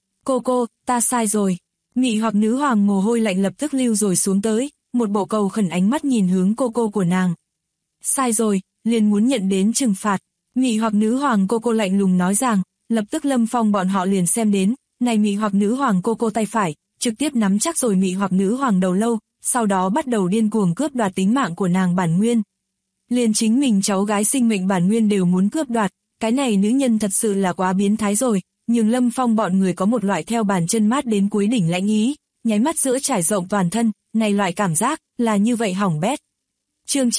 Speaker 2: Cô, ta sai rồi. Mị hoặc nữ hoàng mồ hôi lạnh lập tức lưu rồi xuống tới, một bộ cầu khẩn ánh mắt nhìn hướng cô của nàng. Sai rồi, liền muốn nhận đến trừng phạt. Mị hoặc nữ hoàng cô lạnh lùng nói rằng, lập tức Lâm Phong bọn họ liền xem đến, này mị hoặc nữ hoàng cô tay phải, trực tiếp nắm chắc rồi mị hoặc nữ hoàng đầu lâu, sau đó bắt đầu điên cuồng cướp đoạt tính mạng của nàng bản nguyên. Liền chính mình cháu gái sinh mệnh bản nguyên đều muốn cướp đoạt, cái này nữ nhân thật sự là quá biến thái rồi, nhưng Lâm Phong bọn người có một loại theo bàn chân mát đến cuối đỉnh lãnh ý, nháy mắt giữa trải rộng toàn thân, này loại cảm giác, là như vậy hỏng bét. Chương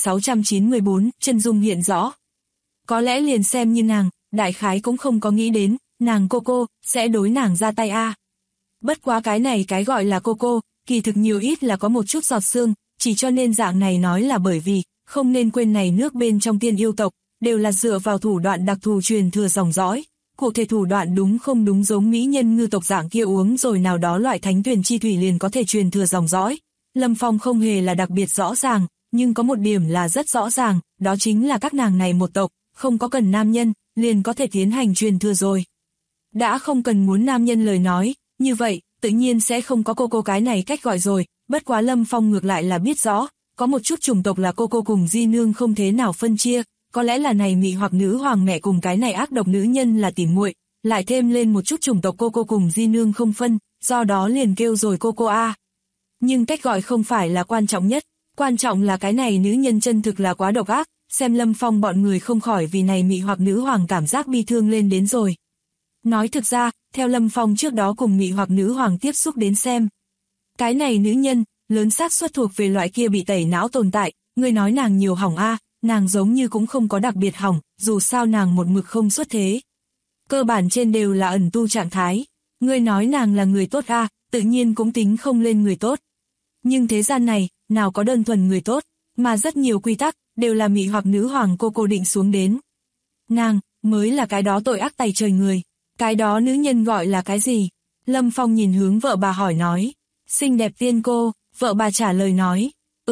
Speaker 2: 9694, chân dung hiện rõ. Có lẽ liền xem như nàng, đại khái cũng không có nghĩ đến, nàng cô, sẽ đối nàng ra tay a. Bất quá cái này cái gọi là cô, kỳ thực nhiều ít là có một chút giọt xương, chỉ cho nên dạng này nói là bởi vì, không nên quên này nước bên trong tiên yêu tộc, đều là dựa vào thủ đoạn đặc thù truyền thừa dòng dõi. Cụ thể thủ đoạn đúng không đúng giống mỹ nhân ngư tộc dạng kia uống rồi nào đó loại thánh tuyển chi thủy liền có thể truyền thừa dòng dõi. Lâm Phong không hề là đặc biệt rõ ràng, nhưng có một điểm là rất rõ ràng, đó chính là các nàng này một tộc, không có cần nam nhân, liền có thể tiến hành truyền thừa rồi. Đã không cần muốn nam nhân lời nói, như vậy, tự nhiên sẽ không có cô cái này cách gọi rồi, bất quá Lâm Phong ngược lại là biết rõ, có một chút chủng tộc là cô cùng di nương không thế nào phân chia. Có lẽ là này mị hoặc nữ hoàng mẹ cùng cái này ác độc nữ nhân là tỉ muội, lại thêm lên một chút chủng tộc cô cùng di nương không phân, do đó liền kêu rồi cô a. Nhưng cách gọi không phải là quan trọng nhất, quan trọng là cái này nữ nhân chân thực là quá độc ác, xem Lâm Phong bọn người không khỏi vì này mị hoặc nữ hoàng cảm giác bi thương lên đến rồi. Nói thực ra, theo Lâm Phong trước đó cùng mị hoặc nữ hoàng tiếp xúc đến xem. Cái này nữ nhân, lớn xác suất thuộc về loại kia bị tẩy não tồn tại, người nói nàng nhiều hỏng a. Nàng giống như cũng không có đặc biệt hỏng, dù sao nàng một mực không xuất thế. cơ bản trên đều là ẩn tu trạng thái. Ngươi nói nàng là người tốt a, tự nhiên cũng tính không lên người tốt. Nhưng thế gian này, nào có đơn thuần người tốt, mà rất nhiều quy tắc, đều là mị hoặc nữ hoàng cô định xuống đến. Nàng, mới là cái đó tội ác tày trời người. Cái đó nữ nhân gọi là cái gì? Lâm Phong nhìn hướng vợ bà hỏi nói. Xinh đẹp tiên cô, vợ bà trả lời nói.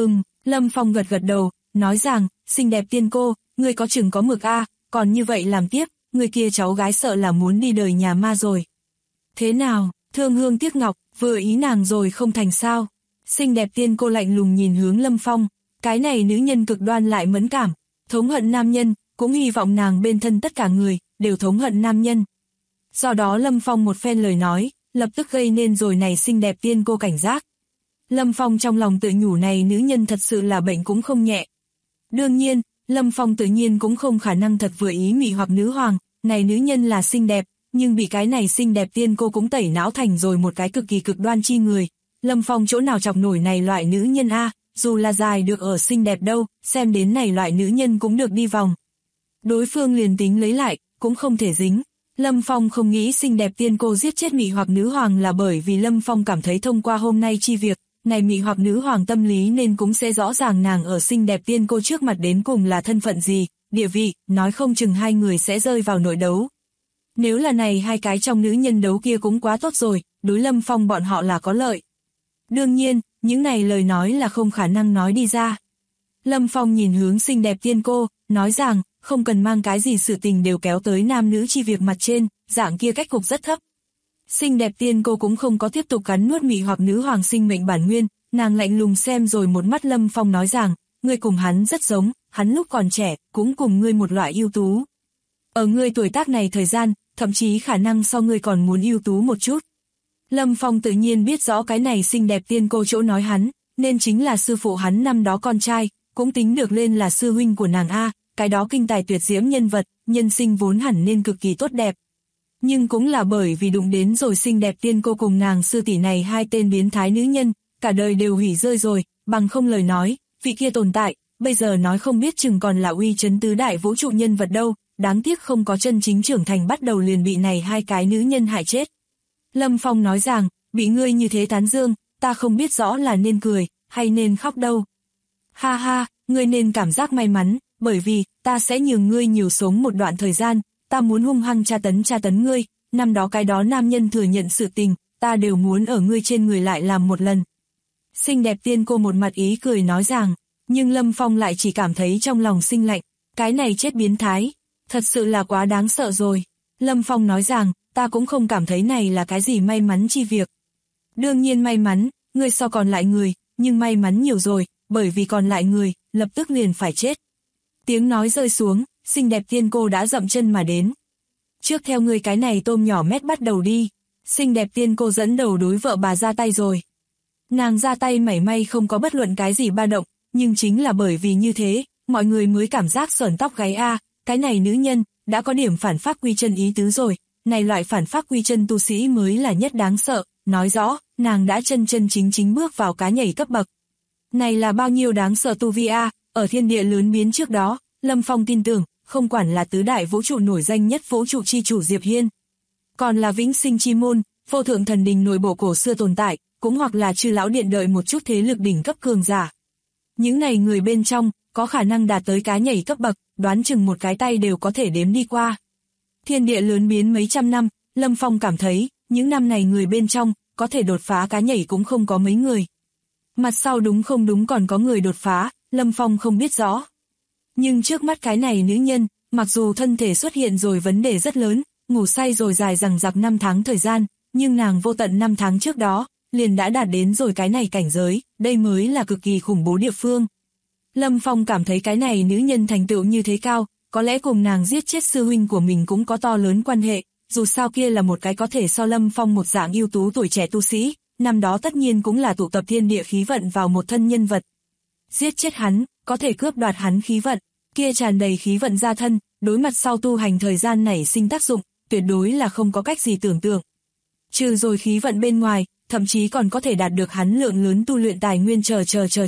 Speaker 2: Lâm Phong gật đầu, nói rằng, xinh đẹp tiên cô, ngươi có chừng có mực a, còn như vậy làm tiếp, người kia cháu gái sợ là muốn đi đời nhà ma rồi. Thế nào, thương hương tiếc ngọc, vừa ý nàng rồi không thành sao? Xinh đẹp tiên cô lạnh lùng nhìn hướng Lâm Phong, cái này nữ nhân cực đoan lại mẫn cảm, thống hận nam nhân, cũng hy vọng nàng bên thân tất cả người, đều thống hận nam nhân. Do đó Lâm Phong một phen lời nói, lập tức gây nên rồi này xinh đẹp tiên cô cảnh giác. Lâm Phong trong lòng tự nhủ này nữ nhân thật sự là bệnh cũng không nhẹ. Đương nhiên, Lâm Phong tự nhiên cũng không khả năng thật vừa ý mị hoặc nữ hoàng, này nữ nhân là xinh đẹp, nhưng bị cái này xinh đẹp tiên cô cũng tẩy não thành rồi một cái cực kỳ cực đoan chi người. Lâm Phong chỗ nào chọc nổi này loại nữ nhân a, dù là dài được ở xinh đẹp đâu, xem đến này loại nữ nhân cũng được đi vòng. Đối phương liền tính lấy lại, cũng không thể dính. Lâm Phong không nghĩ xinh đẹp tiên cô giết chết mị hoặc nữ hoàng là bởi vì Lâm Phong cảm thấy thông qua hôm nay chi việc, này mị hoặc nữ hoàng tâm lý nên cũng sẽ rõ ràng nàng ở xinh đẹp tiên cô trước mặt đến cùng là thân phận gì, địa vị, nói không chừng hai người sẽ rơi vào nội đấu. Nếu là này hai cái trong nữ nhân đấu kia cũng quá tốt rồi, đối Lâm Phong bọn họ là có lợi. Đương nhiên, những này lời nói là không khả năng nói đi ra. Lâm Phong nhìn hướng xinh đẹp tiên cô, nói rằng, không cần mang cái gì sự tình đều kéo tới nam nữ chi việc mặt trên, dạng kia cách cục rất thấp. Xinh đẹp tiên cô cũng không có tiếp tục cắn nuốt mị hoặc nữ hoàng sinh mệnh bản nguyên, nàng lạnh lùng xem rồi một mắt Lâm Phong nói rằng, ngươi cùng hắn rất giống, hắn lúc còn trẻ, cũng cùng ngươi một loại ưu tú. Ở ngươi tuổi tác này thời gian, thậm chí khả năng so ngươi còn muốn ưu tú một chút. Lâm Phong tự nhiên biết rõ cái này xinh đẹp tiên cô chỗ nói hắn, nên chính là sư phụ hắn năm đó con trai, cũng tính được lên là sư huynh của nàng A, cái đó kinh tài tuyệt diễm nhân vật, nhân sinh vốn hẳn nên cực kỳ tốt đẹp. Nhưng cũng là bởi vì đụng đến rồi xinh đẹp tiên cô cùng nàng sư tỷ này hai tên biến thái nữ nhân, cả đời đều hủy rơi rồi, bằng không lời nói, vị kia tồn tại, bây giờ nói không biết chừng còn là uy chấn tứ đại vũ trụ nhân vật đâu, đáng tiếc không có chân chính trưởng thành bắt đầu liền bị này hai cái nữ nhân hại chết. Lâm Phong nói rằng, bị ngươi như thế tán dương, ta không biết rõ là nên cười, hay nên khóc đâu. Ha ha, ngươi nên cảm giác may mắn, bởi vì, ta sẽ nhường ngươi nhiều sống một đoạn thời gian, ta muốn hung hăng tra tấn ngươi, năm đó cái đó nam nhân thừa nhận sự tình, ta đều muốn ở ngươi trên người lại làm một lần. Xinh đẹp tiên cô một mặt ý cười nói rằng, nhưng Lâm Phong lại chỉ cảm thấy trong lòng sinh lạnh, cái này chết biến thái, thật sự là quá đáng sợ rồi. Lâm Phong nói rằng, ta cũng không cảm thấy này là cái gì may mắn chi việc. Đương nhiên may mắn, ngươi so còn lại người, nhưng may mắn nhiều rồi, bởi vì còn lại người, lập tức liền phải chết. Tiếng nói rơi xuống, xinh đẹp tiên cô đã dậm chân mà đến. Trước theo ngươi cái này tôm nhỏ mét bắt đầu đi. Xinh đẹp tiên cô dẫn đầu đối vợ bà ra tay rồi. Nàng ra tay mảy may không có bất luận cái gì ba động, nhưng chính là bởi vì như thế, mọi người mới cảm giác sởn tóc gáy a, cái này nữ nhân, đã có điểm phản pháp quy chân ý tứ rồi, này loại phản pháp quy chân tu sĩ mới là nhất đáng sợ, nói rõ, nàng đã chân chính bước vào cá nhảy cấp bậc. Này là bao nhiêu đáng sợ tu vi a, ở thiên địa lớn biến trước đó, Lâm Phong tin tưởng, không quản là tứ đại vũ trụ nổi danh nhất vũ trụ chi chủ Diệp Hiên, còn là vĩnh sinh chi môn, vô thượng thần đình nội bộ cổ xưa tồn tại, cũng hoặc là chư lão điện đợi một chút thế lực đỉnh cấp cường giả. Những này người bên trong, có khả năng đạt tới cá nhảy cấp bậc, đoán chừng một cái tay đều có thể đếm đi qua. Thiên địa lớn biến mấy trăm năm, Lâm Phong cảm thấy, những năm này người bên trong, có thể đột phá cá nhảy cũng không có mấy người. Mặt sau đúng không đúng còn có người đột phá, Lâm Phong không biết rõ. Nhưng trước mắt cái này nữ nhân, mặc dù thân thể xuất hiện rồi vấn đề rất lớn, ngủ say rồi dài dằng dặc 5 tháng thời gian, nhưng nàng vô tận 5 tháng trước đó, liền đã đạt đến rồi cái này cảnh giới, đây mới là cực kỳ khủng bố địa phương. Lâm Phong cảm thấy cái này nữ nhân thành tựu như thế cao, có lẽ cùng nàng giết chết sư huynh của mình cũng có to lớn quan hệ, dù sao kia là một cái có thể so Lâm Phong một dạng ưu tú tuổi trẻ tu sĩ, năm đó tất nhiên cũng là tụ tập thiên địa khí vận vào một thân nhân vật. Giết chết hắn, có thể cướp đoạt hắn khí vận, kia tràn đầy khí vận ra thân, đối mặt sau tu hành thời gian nảy sinh tác dụng, tuyệt đối là không có cách gì tưởng tượng. Trừ rồi khí vận bên ngoài, thậm chí còn có thể đạt được hắn lượng lớn tu luyện tài nguyên chờ.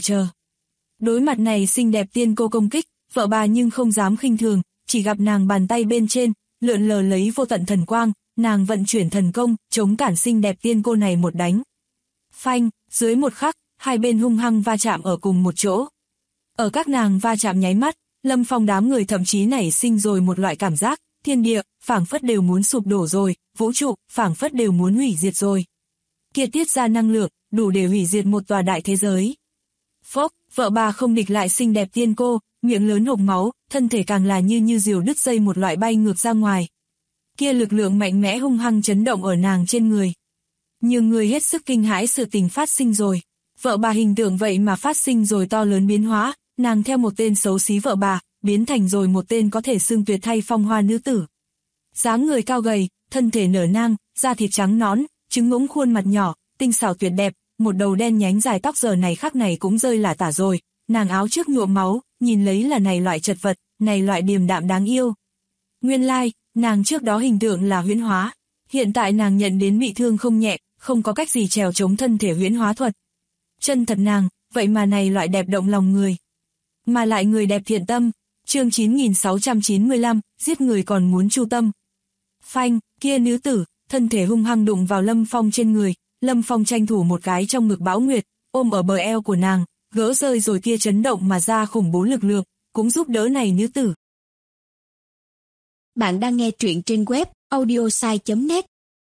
Speaker 2: Đối mặt này xinh đẹp tiên cô công kích, vợ bà nhưng không dám khinh thường, chỉ gặp nàng bàn tay bên trên, lượn lờ lấy vô tận thần quang, nàng vận chuyển thần công, chống cản xinh đẹp tiên cô này một đánh. Phanh, dưới một khắc, hai bên hung hăng va chạm ở cùng một chỗ. Ở các nàng va chạm nháy mắt, Lâm Phong đám người thậm chí nảy sinh rồi một loại cảm giác, thiên địa, phảng phất đều muốn sụp đổ rồi, vũ trụ, phảng phất đều muốn hủy diệt rồi. Kia tiết ra năng lượng, đủ để hủy diệt một tòa đại thế giới. Phốc, vợ bà không địch lại xinh đẹp tiên cô, miệng lớn hộc máu, thân thể càng là như diều đứt dây một loại bay ngược ra ngoài. Kia lực lượng mạnh mẽ hung hăng chấn động ở nàng trên người. Nhiều người hết sức kinh hãi sự tình phát sinh rồi. Vợ bà hình tượng vậy mà phát sinh rồi to lớn biến hóa, nàng theo một tên xấu xí vợ bà, biến thành rồi một tên có thể xưng tuyệt thay phong hoa nữ tử. Dáng người cao gầy, thân thể nở nang, da thịt trắng nõn, trứng ngỗng khuôn mặt nhỏ, tinh xảo tuyệt đẹp, một đầu đen nhánh dài tóc giờ này khắc này cũng rơi lả tả rồi, nàng áo trước nhuộm máu, nhìn lấy là này loại chật vật, này loại điềm đạm đáng yêu. Nguyên lai, nàng trước đó hình tượng là huyễn hóa, hiện tại nàng nhận đến bị thương không nhẹ, không có cách gì trèo chống thân thể huyễn hóa thuật. Chân thật nàng, vậy mà này loại đẹp động lòng người. Mà lại người đẹp thiện tâm, chương 9695, giết người còn muốn chu tâm. Phanh, kia nữ tử, thân thể hung hăng đụng vào Lâm Phong trên người, Lâm Phong tranh thủ một cái trong ngực Bão Nguyệt, ôm ở bờ eo của nàng, gỡ rơi rồi kia chấn động mà ra khủng bố lực lượng, cũng giúp đỡ này nữ tử.
Speaker 3: Bạn đang nghe truyện trên web audiosai.net.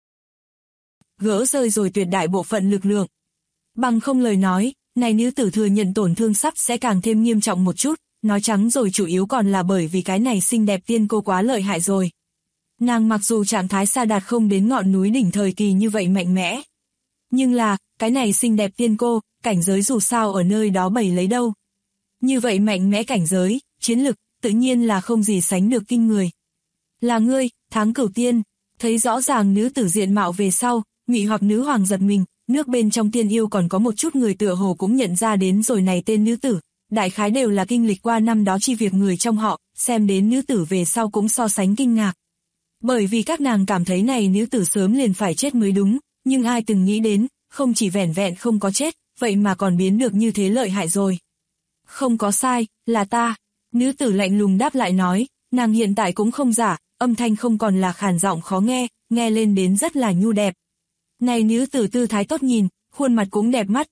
Speaker 2: Gỡ rơi rồi tuyệt đại bộ phận lực lượng. Bằng không lời nói, này nữ tử thừa nhận tổn thương sắp sẽ càng thêm nghiêm trọng một chút, nói trắng rồi chủ yếu còn là bởi vì cái này xinh đẹp tiên cô quá lợi hại rồi. Nàng mặc dù trạng thái sa đạt không đến ngọn núi đỉnh thời kỳ như vậy mạnh mẽ, nhưng là, cái này xinh đẹp tiên cô, cảnh giới dù sao ở nơi đó bày lấy đâu. Như vậy mạnh mẽ cảnh giới, chiến lực, tự nhiên là không gì sánh được kinh người. Là ngươi, Tháng Cửu Tiên, thấy rõ ràng nữ tử diện mạo về sau, Ngụy Hoặc nữ hoàng giật mình, nước bên trong tiên yêu còn có một chút người tựa hồ cũng nhận ra đến rồi này tên nữ tử, đại khái đều là kinh lịch qua năm đó chi việc người trong họ, xem đến nữ tử về sau cũng so sánh kinh ngạc. Bởi vì các nàng cảm thấy này nữ tử sớm liền phải chết mới đúng, nhưng ai từng nghĩ đến, không chỉ vẻn vẹn không có chết, vậy mà còn biến được như thế lợi hại rồi. Không có sai, là ta. Nữ tử lạnh lùng đáp lại nói, nàng hiện tại cũng không giả, âm thanh không còn là khàn giọng khó nghe, nghe lên đến rất là nhu đẹp. Này nữ tử tư thái tốt nhìn, khuôn mặt cũng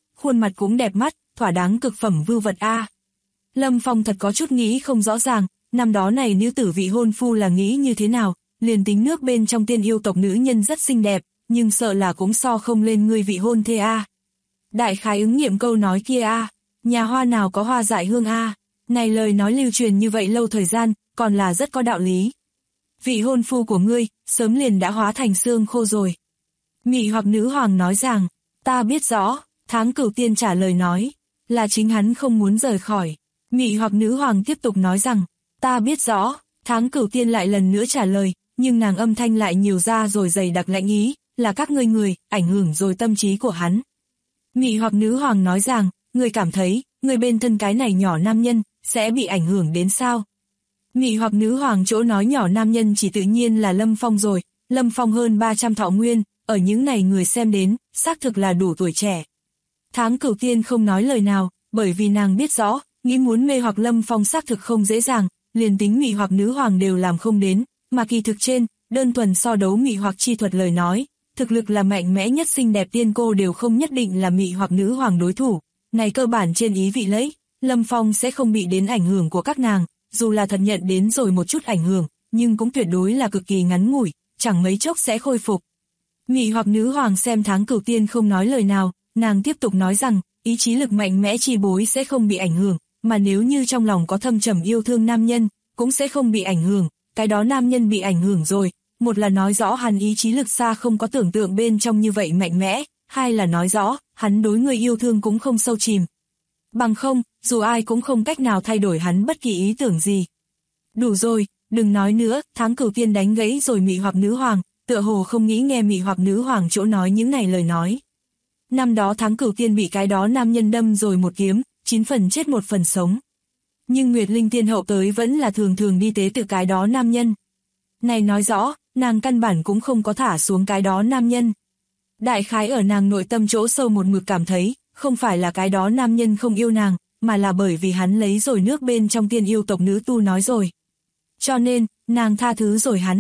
Speaker 2: đẹp mắt, thỏa đáng cực phẩm vưu vật a. Lâm Phong thật có chút nghĩ không rõ ràng, năm đó này nữ tử vị hôn phu là nghĩ như thế nào, liền tính nước bên trong tiên yêu tộc nữ nhân rất xinh đẹp, nhưng sợ là cũng so không lên ngươi vị hôn thê a. Đại khái ứng nghiệm câu nói kia a, nhà hoa nào có hoa dại hương a, này lời nói lưu truyền như vậy lâu thời gian, còn là rất có đạo lý. Vị hôn phu của ngươi, sớm liền đã hóa thành xương khô rồi. Ngụy Hoặc nữ hoàng nói rằng, ta biết rõ, Tháng Cửu Tiên trả lời nói, là chính hắn không muốn rời khỏi. Ngụy Hoặc nữ hoàng tiếp tục nói rằng, ta biết rõ, Tháng Cửu Tiên lại lần nữa trả lời, nhưng nàng âm thanh lại nhiều ra rồi dày đặc lạnh ý, là các ngươi người, ảnh hưởng rồi tâm trí của hắn. Ngụy Hoặc nữ hoàng nói rằng, ngươi cảm thấy, người bên thân cái này nhỏ nam nhân, sẽ bị ảnh hưởng đến sao? Ngụy Hoặc nữ hoàng chỗ nói nhỏ nam nhân chỉ tự nhiên là Lâm Phong rồi, Lâm Phong hơn 300 thọ nguyên, ở những này người xem đến, xác thực là đủ tuổi trẻ. Tháng Cửu Tiên không nói lời nào, bởi vì nàng biết rõ, nghĩ muốn mê hoặc Lâm Phong xác thực không dễ dàng, liền tính Ngụy Hoặc nữ hoàng đều làm không đến, mà kỳ thực trên, đơn thuần so đấu Ngụy Hoặc chi thuật lời nói, thực lực là mạnh mẽ nhất xinh đẹp tiên cô đều không nhất định là Ngụy Hoặc nữ hoàng đối thủ, này cơ bản trên ý vị lấy, Lâm Phong sẽ không bị đến ảnh hưởng của các nàng, dù là thật nhận đến rồi một chút ảnh hưởng, nhưng cũng tuyệt đối là cực kỳ ngắn ngủi, chẳng mấy chốc sẽ khôi phục. Ngụy Hoặc nữ hoàng xem Tháng Cửu Tiên không nói lời nào, nàng tiếp tục nói rằng, ý chí lực mạnh mẽ chi bối sẽ không bị ảnh hưởng, mà nếu như trong lòng có thâm trầm yêu thương nam nhân, cũng sẽ không bị ảnh hưởng, cái đó nam nhân bị ảnh hưởng rồi, một là nói rõ hắn ý chí lực xa không có tưởng tượng bên trong như vậy mạnh mẽ, hai là nói rõ, hắn đối người yêu thương cũng không sâu chìm. Bằng không, dù ai cũng không cách nào thay đổi hắn bất kỳ ý tưởng gì. Đủ rồi, đừng nói nữa, Tháng Cửu Tiên đánh gãy rồi Ngụy Hoặc nữ hoàng, tựa hồ không nghĩ nghe Ngụy Hoặc nữ hoàng chỗ nói những này lời nói. Năm đó Tháng Cửu Tiên bị cái đó nam nhân đâm rồi một kiếm, 9 phần chết 1 phần sống. Nhưng Nguyệt Linh Tiên hậu tới vẫn là thường thường đi tế tự cái đó nam nhân. Này nói rõ, nàng căn bản cũng không có thả xuống cái đó nam nhân. Đại khái ở nàng nội tâm chỗ sâu một mực cảm thấy, không phải là cái đó nam nhân không yêu nàng, mà là bởi vì hắn lấy rồi nước bên trong tiên yêu tộc nữ tu nói rồi. Cho nên, nàng tha thứ rồi hắn.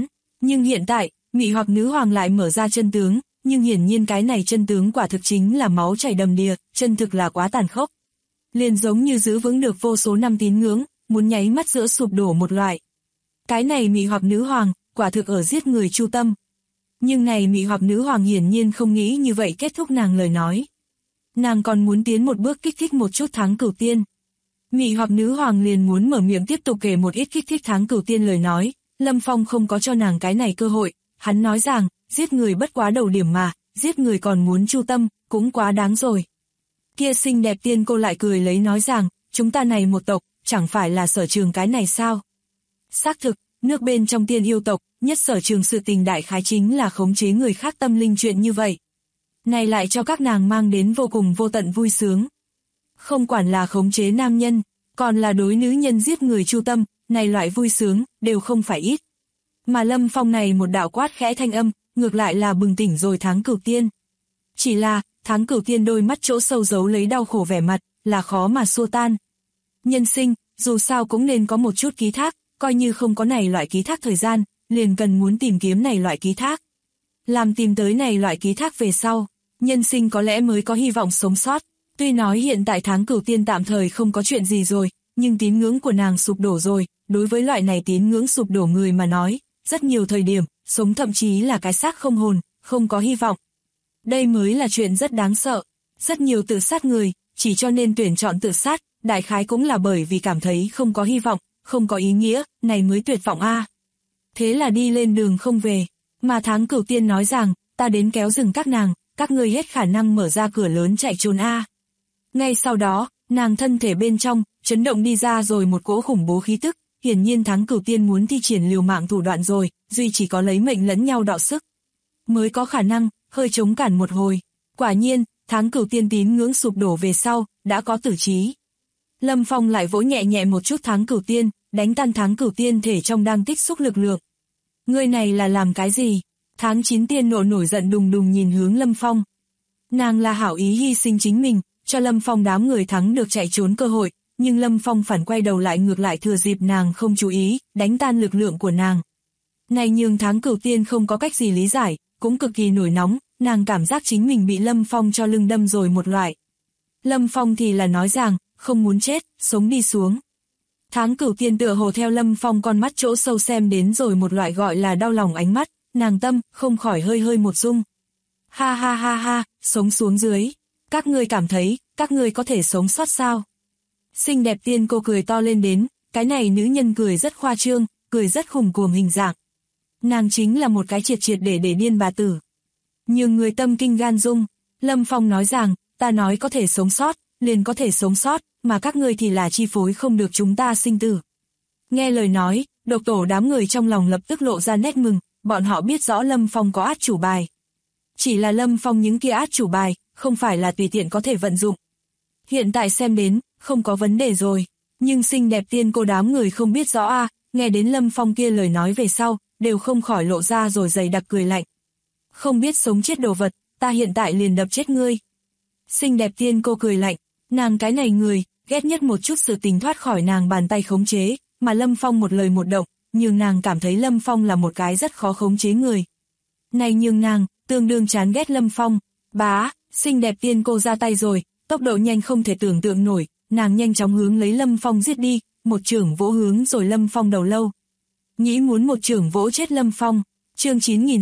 Speaker 2: Nhưng hiện tại, Mị Hoặc Nữ Hoàng lại mở ra chân tướng, nhưng hiển nhiên cái này chân tướng quả thực chính là máu chảy đầm đìa, chân thực là quá tàn khốc. Liền giống như giữ vững được vô số năm tín ngưỡng, muốn nháy mắt giữa sụp đổ một loại. Cái này Mị Hoặc Nữ Hoàng, quả thực ở giết người chu tâm. Nhưng này Mị Hoặc Nữ Hoàng hiển nhiên không nghĩ như vậy kết thúc nàng lời nói. Nàng còn muốn tiến một bước kích thích một chút Tháng Cửu Tiên. Mị Hoặc Nữ Hoàng liền muốn mở miệng tiếp tục kể một ít kích thích Tháng Cửu Tiên lời nói, Lâm Phong không có cho nàng cái này cơ hội, hắn nói rằng, giết người bất quá đầu điểm mà, giết người còn muốn chu tâm, cũng quá đáng rồi. Kia xinh đẹp tiên cô lại cười lấy nói rằng, chúng ta này một tộc, chẳng phải là sở trường cái này sao? Xác thực, nước bên trong tiên yêu tộc, nhất sở trường sự tình đại khái chính là khống chế người khác tâm linh chuyện như vậy. Này lại cho các nàng mang đến vô cùng vô tận vui sướng. Không quản là khống chế nam nhân, còn là đối nữ nhân giết người chu tâm, này loại vui sướng, đều không phải ít. Mà Lâm Phong này một đạo quát khẽ thanh âm, ngược lại là bừng tỉnh rồi Tháng Cửu Tiên. Chỉ là, Tháng Cửu Tiên đôi mắt chỗ sâu giấu lấy đau khổ vẻ mặt, là khó mà xua tan. Nhân sinh, dù sao cũng nên có một chút ký thác, coi như không có này loại ký thác thời gian, liền cần muốn tìm kiếm này loại ký thác. Làm tìm tới này loại ký thác về sau, nhân sinh có lẽ mới có hy vọng sống sót. Tuy nói hiện tại Tháng Cửu Tiên tạm thời không có chuyện gì rồi, nhưng tín ngưỡng của nàng sụp đổ rồi, đối với loại này tín ngưỡng sụp đổ người mà nói, rất nhiều thời điểm, sống thậm chí là cái xác không hồn, không có hy vọng. Đây mới là chuyện rất đáng sợ. Rất nhiều tự sát người, chỉ cho nên tuyển chọn tự sát, đại khái cũng là bởi vì cảm thấy không có hy vọng, không có ý nghĩa, này mới tuyệt vọng a. Thế là đi lên đường không về, mà Tháng Cửu Tiên nói rằng, ta đến kéo dừng các nàng, các ngươi hết khả năng mở ra cửa lớn chạy trốn a. Ngay sau đó, nàng thân thể bên trong, chấn động đi ra rồi một cỗ khủng bố khí tức, hiển nhiên Tháng Cửu Tiên muốn thi triển liều mạng thủ đoạn rồi, duy chỉ có lấy mệnh lẫn nhau đọ sức. Mới có khả năng, hơi chống cản một hồi. Quả nhiên, Tháng Cửu Tiên tín ngưỡng sụp đổ về sau, đã có tử trí. Lâm Phong lại vỗ nhẹ nhẹ một chút Tháng Cửu Tiên, đánh tan Tháng Cửu Tiên thể trong đang tích xúc lực lượng. Ngươi này là làm cái gì? Tháng 9 Tiên nổi giận đùng đùng nhìn hướng Lâm Phong. Nàng là hảo ý hy sinh chính mình, cho Lâm Phong đám người thắng được chạy trốn cơ hội, nhưng Lâm Phong phản quay đầu lại ngược lại thừa dịp nàng không chú ý, đánh tan lực lượng của nàng. Này nhưng Tháng Cửu Tiên không có cách gì lý giải, cũng cực kỳ nổi nóng, nàng cảm giác chính mình bị Lâm Phong cho lưng đâm rồi một loại. Lâm Phong thì là nói rằng, không muốn chết, sống đi xuống. Tháng Cửu Tiên tựa hồ theo Lâm Phong con mắt chỗ sâu xem đến rồi một loại gọi là đau lòng ánh mắt, nàng tâm, không khỏi hơi hơi một rung. Ha ha ha ha, sống xuống dưới. Các ngươi cảm thấy, các ngươi có thể sống sót sao? Xinh đẹp tiên cô cười to lên đến, cái này nữ nhân cười rất khoa trương, cười rất khủng cuồng hình dạng. Nàng chính là một cái triệt để điên bà tử. Nhưng người tâm kinh gan rung, Lâm Phong nói rằng, ta nói có thể sống sót, liền có thể sống sót, mà các ngươi thì là chi phối không được chúng ta sinh tử. Nghe lời nói, Độc Tổ đám người trong lòng lập tức lộ ra nét mừng, bọn họ biết rõ Lâm Phong có át chủ bài. Chỉ là Lâm Phong những kia át chủ bài, không phải là tùy tiện có thể vận dụng. Hiện tại xem đến, không có vấn đề rồi, nhưng xinh đẹp tiên cô đám người không biết rõ a, nghe đến Lâm Phong kia lời nói về sau, đều không khỏi lộ ra rồi dày đặc cười lạnh. Không biết sống chết đồ vật, ta hiện tại liền đập chết ngươi. Xinh đẹp tiên cô cười lạnh, nàng cái này người, ghét nhất một chút sự tình thoát khỏi nàng bàn tay khống chế, mà Lâm Phong một lời một động, nhưng nàng cảm thấy Lâm Phong là một cái rất khó khống chế người. Này nhưng nàng, tương đương chán ghét Lâm Phong, bá, xinh đẹp tiên cô ra tay rồi, tốc độ nhanh không thể tưởng tượng nổi, nàng nhanh chóng hướng lấy Lâm Phong giết đi, một chưởng vỗ hướng rồi Lâm Phong đầu lâu. Nghĩ muốn một chưởng vỗ chết Lâm Phong, chương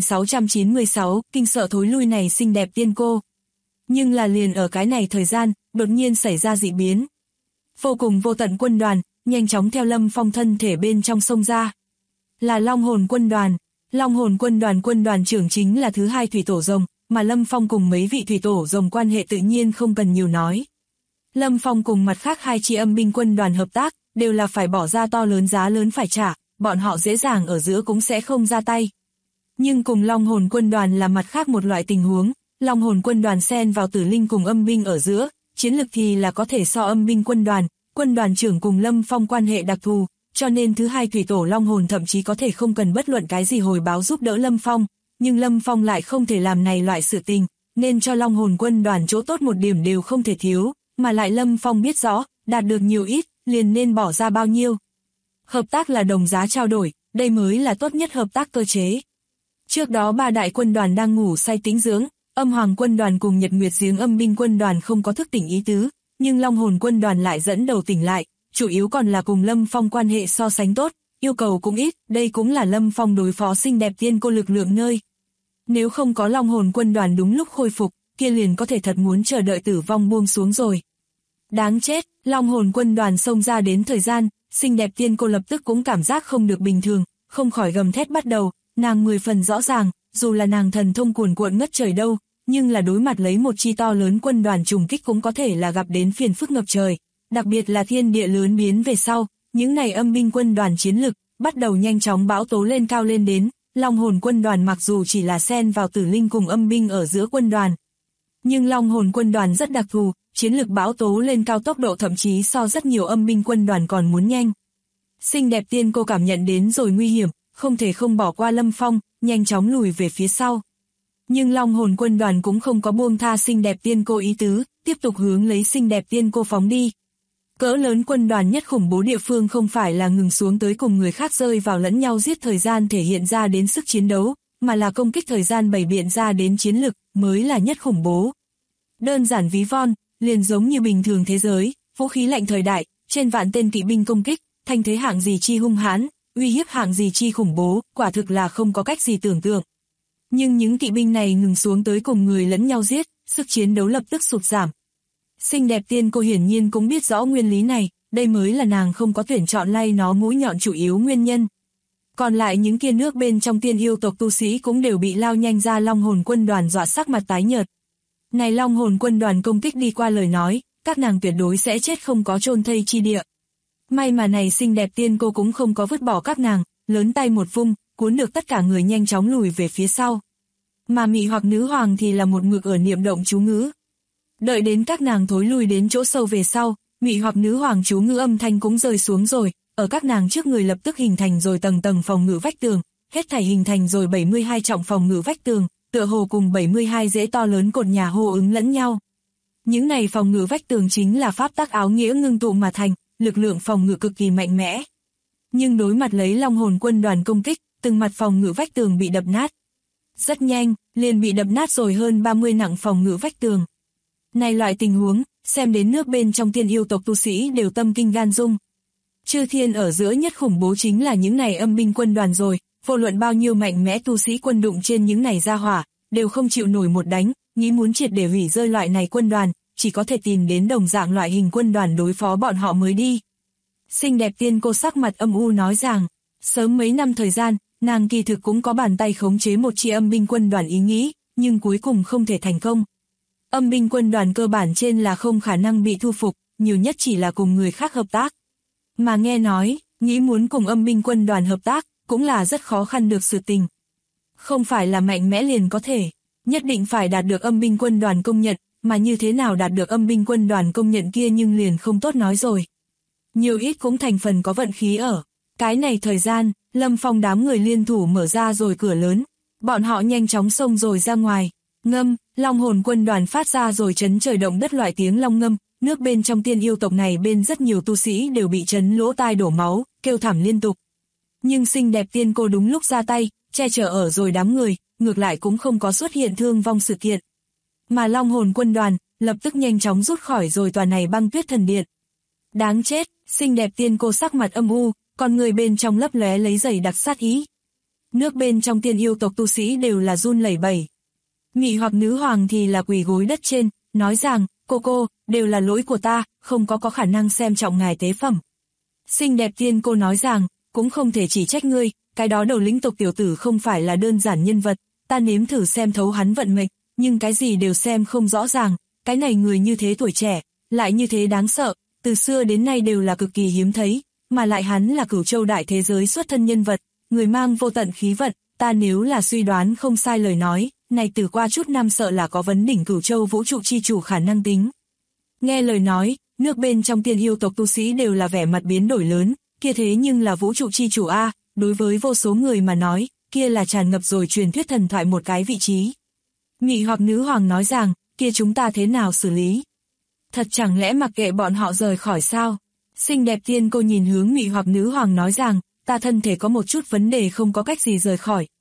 Speaker 2: 9696, kinh sợ thối lui này xinh đẹp tiên cô. Nhưng là liền ở cái này thời gian, đột nhiên xảy ra dị biến. Vô cùng vô tận quân đoàn, nhanh chóng theo Lâm Phong thân thể bên trong sông ra. Là Long Hồn quân đoàn. Long Hồn quân đoàn trưởng chính là thứ hai thủy tổ rồng, mà Lâm Phong cùng mấy vị thủy tổ rồng quan hệ tự nhiên không cần nhiều nói. Lâm Phong cùng mặt khác hai chi âm binh quân đoàn hợp tác, đều là phải bỏ ra to lớn giá lớn phải trả, bọn họ dễ dàng ở giữa cũng sẽ không ra tay. Nhưng cùng Long Hồn quân đoàn là mặt khác một loại tình huống, Long Hồn quân đoàn xen vào tử linh cùng âm binh ở giữa, chiến lực thì là có thể so âm binh quân đoàn trưởng cùng Lâm Phong quan hệ đặc thù, cho nên thứ hai thủy tổ Long Hồn thậm chí có thể không cần bất luận cái gì hồi báo giúp đỡ Lâm Phong, nhưng Lâm Phong lại không thể làm này loại sự tình, nên cho Long Hồn quân đoàn chỗ tốt một điểm đều không thể thiếu, mà lại Lâm Phong biết rõ, đạt được nhiều ít, liền nên bỏ ra bao nhiêu. Hợp tác là đồng giá trao đổi, đây mới là tốt nhất hợp tác cơ chế, Trước đó ba đại quân đoàn đang ngủ say tĩnh dưỡng, Âm Hoàng quân đoàn cùng Nhật Nguyệt Giếng Âm binh quân đoàn không có thức tỉnh ý tứ, nhưng Long Hồn quân đoàn lại dẫn đầu tỉnh lại, chủ yếu còn là cùng Lâm Phong quan hệ so sánh tốt, yêu cầu cũng ít, đây cũng là Lâm Phong đối phó xinh đẹp tiên cô lực lượng nơi. Nếu không có Long Hồn quân đoàn đúng lúc khôi phục, kia liền có thể thật muốn chờ đợi tử vong buông xuống rồi. Đáng chết, Long Hồn quân đoàn xông ra đến thời gian, xinh đẹp tiên cô lập tức cũng cảm giác không được bình thường, không khỏi gầm thét bắt đầu, nàng 10 phần rõ ràng, dù là nàng thần thông cuồn cuộn ngất trời đâu, nhưng là đối mặt lấy một chi to lớn quân đoàn trùng kích cũng có thể là gặp đến phiền phức ngập trời, đặc biệt là thiên địa lớn biến về sau, những này âm binh quân đoàn chiến lực bắt đầu nhanh chóng bão tố lên cao lên đến. Long Hồn quân đoàn mặc dù chỉ là xen vào tử linh cùng âm binh ở giữa quân đoàn, nhưng Long Hồn quân đoàn rất đặc thù, chiến lực bão tố lên cao tốc độ thậm chí so rất nhiều âm binh quân đoàn còn muốn nhanh. Xinh đẹp tiên cô cảm nhận đến rồi nguy hiểm, không thể không bỏ qua Lâm Phong, nhanh chóng lùi về phía sau. Nhưng Long Hồn quân đoàn cũng không có buông tha xinh đẹp tiên cô ý tứ, tiếp tục hướng lấy xinh đẹp tiên cô phóng đi. Cỡ lớn quân đoàn nhất khủng bố địa phương không phải là ngừng xuống tới cùng người khác rơi vào lẫn nhau giết thời gian thể hiện ra đến sức chiến đấu, mà là công kích thời gian bày biện ra đến chiến lực, mới là nhất khủng bố. Đơn giản ví von, liền giống như bình thường thế giới, vũ khí lạnh thời đại, trên vạn tên kỵ binh công kích, thanh thế hạng gì chi hung hãn, uy hiếp hạng gì chi khủng bố, quả thực là không có cách gì tưởng tượng. Nhưng những kỵ binh này ngừng xuống tới cùng người lẫn nhau giết, sức chiến đấu lập tức sụt giảm. Xinh đẹp tiên cô hiển nhiên cũng biết rõ nguyên lý này, đây mới là nàng không có tuyển chọn lay nó mũi nhọn chủ yếu nguyên nhân. Còn lại những kia nước bên trong tiên yêu tộc tu sĩ cũng đều bị lao nhanh ra Long Hồn quân đoàn dọa sắc mặt tái nhợt. Này Long Hồn quân đoàn công kích đi qua lời nói, các nàng tuyệt đối sẽ chết không có chôn thây chi địa. May mà này xinh đẹp tiên cô cũng không có vứt bỏ các nàng, lớn tay một vung, cuốn được tất cả người nhanh chóng lùi về phía sau. Mà Mị hoặc nữ hoàng thì là một mực ở niệm động chú ngữ. Đợi đến các nàng thối lui đến chỗ sâu về sau, Mị hoặc nữ hoàng chú ngữ âm thanh cũng rơi xuống rồi, ở các nàng trước người lập tức hình thành rồi tầng tầng phòng ngự vách tường, hết thảy hình thành rồi 72 trọng phòng ngự vách tường, tựa hồ cùng 72 rễ to lớn cột nhà hô ứng lẫn nhau. Những này phòng ngự vách tường chính là pháp tắc áo nghĩa ngưng tụ mà thành, lực lượng phòng ngự cực kỳ mạnh mẽ. Nhưng đối mặt lấy Long Hồn quân đoàn công kích, từng mặt phòng ngự vách tường bị đập nát. Rất nhanh, liền bị đập nát rồi hơn 30 nặng phòng ngự vách tường. Này loại tình huống, xem đến nước bên trong tiên yêu tộc tu sĩ đều tâm kinh gan rung. Chư thiên ở giữa nhất khủng bố chính là những này âm binh quân đoàn rồi, vô luận bao nhiêu mạnh mẽ tu sĩ quân đụng trên những này ra hỏa, đều không chịu nổi một đánh, nghĩ muốn triệt để hủy rơi loại này quân đoàn, chỉ có thể tìm đến đồng dạng loại hình quân đoàn đối phó bọn họ mới đi. Xinh đẹp tiên cô sắc mặt âm u nói rằng, sớm mấy năm thời gian, nàng kỳ thực cũng có bàn tay khống chế một chi âm binh quân đoàn ý nghĩ, nhưng cuối cùng không thể thành công. Âm binh quân đoàn cơ bản trên là không khả năng bị thu phục, nhiều nhất chỉ là cùng người khác hợp tác. Mà nghe nói, nghĩ muốn cùng âm binh quân đoàn hợp tác, cũng là rất khó khăn được sự tình. Không phải là mạnh mẽ liền có thể, nhất định phải đạt được âm binh quân đoàn công nhận, mà như thế nào đạt được âm binh quân đoàn công nhận kia nhưng liền không tốt nói rồi. Nhiều ít cũng thành phần có vận khí ở. Cái này thời gian, Lâm Phong đám người liên thủ mở ra rồi cửa lớn, bọn họ nhanh chóng xông rồi ra ngoài. Ngâm, Long Hồn quân đoàn phát ra rồi chấn trời động đất loại tiếng long ngâm, nước bên trong tiên yêu tộc này bên rất nhiều tu sĩ đều bị chấn lỗ tai đổ máu, kêu thảm liên tục. Nhưng xinh đẹp tiên cô đúng lúc ra tay, che chở ở rồi đám người, ngược lại cũng không có xuất hiện thương vong sự kiện. Mà Long Hồn quân đoàn, lập tức nhanh chóng rút khỏi rồi tòa này băng tuyết thần điện. Đáng chết, xinh đẹp tiên cô sắc mặt âm u, con người bên trong lấp lóe lấy dày đặc sát ý. Nước bên trong tiên yêu tộc tu sĩ đều là run lẩy bẩy. Mị hoặc nữ hoàng thì là quỳ gối đất trên, nói rằng, cô, đều là lỗi của ta, không có khả năng xem trọng ngài tế phẩm. Xinh đẹp tiên cô nói rằng, cũng không thể chỉ trách ngươi, cái đó đầu lĩnh tộc tiểu tử không phải là đơn giản nhân vật, ta nếm thử xem thấu hắn vận mệnh, nhưng cái gì đều xem không rõ ràng, cái này người như thế tuổi trẻ, lại như thế đáng sợ, từ xưa đến nay đều là cực kỳ hiếm thấy, mà lại hắn là Cửu Châu đại thế giới xuất thân nhân vật, người mang vô tận khí vận, ta nếu là suy đoán không sai lời nói, này từ qua chút năm sợ là có vấn đỉnh Cửu Châu vũ trụ chi chủ khả năng tính. Nghe lời nói, nước bên trong tiên yêu tộc tu sĩ đều là vẻ mặt biến đổi lớn, kia thế nhưng là vũ trụ chi chủ a, đối với vô số người mà nói, kia là tràn ngập rồi truyền thuyết thần thoại một cái vị trí. Mị hoặc nữ hoàng nói rằng, kia chúng ta thế nào xử lý? Thật chẳng lẽ mặc kệ bọn họ rời khỏi sao? Xinh đẹp tiên cô nhìn hướng mị hoặc nữ hoàng nói rằng, ta thân thể có một chút vấn đề không có cách gì rời khỏi,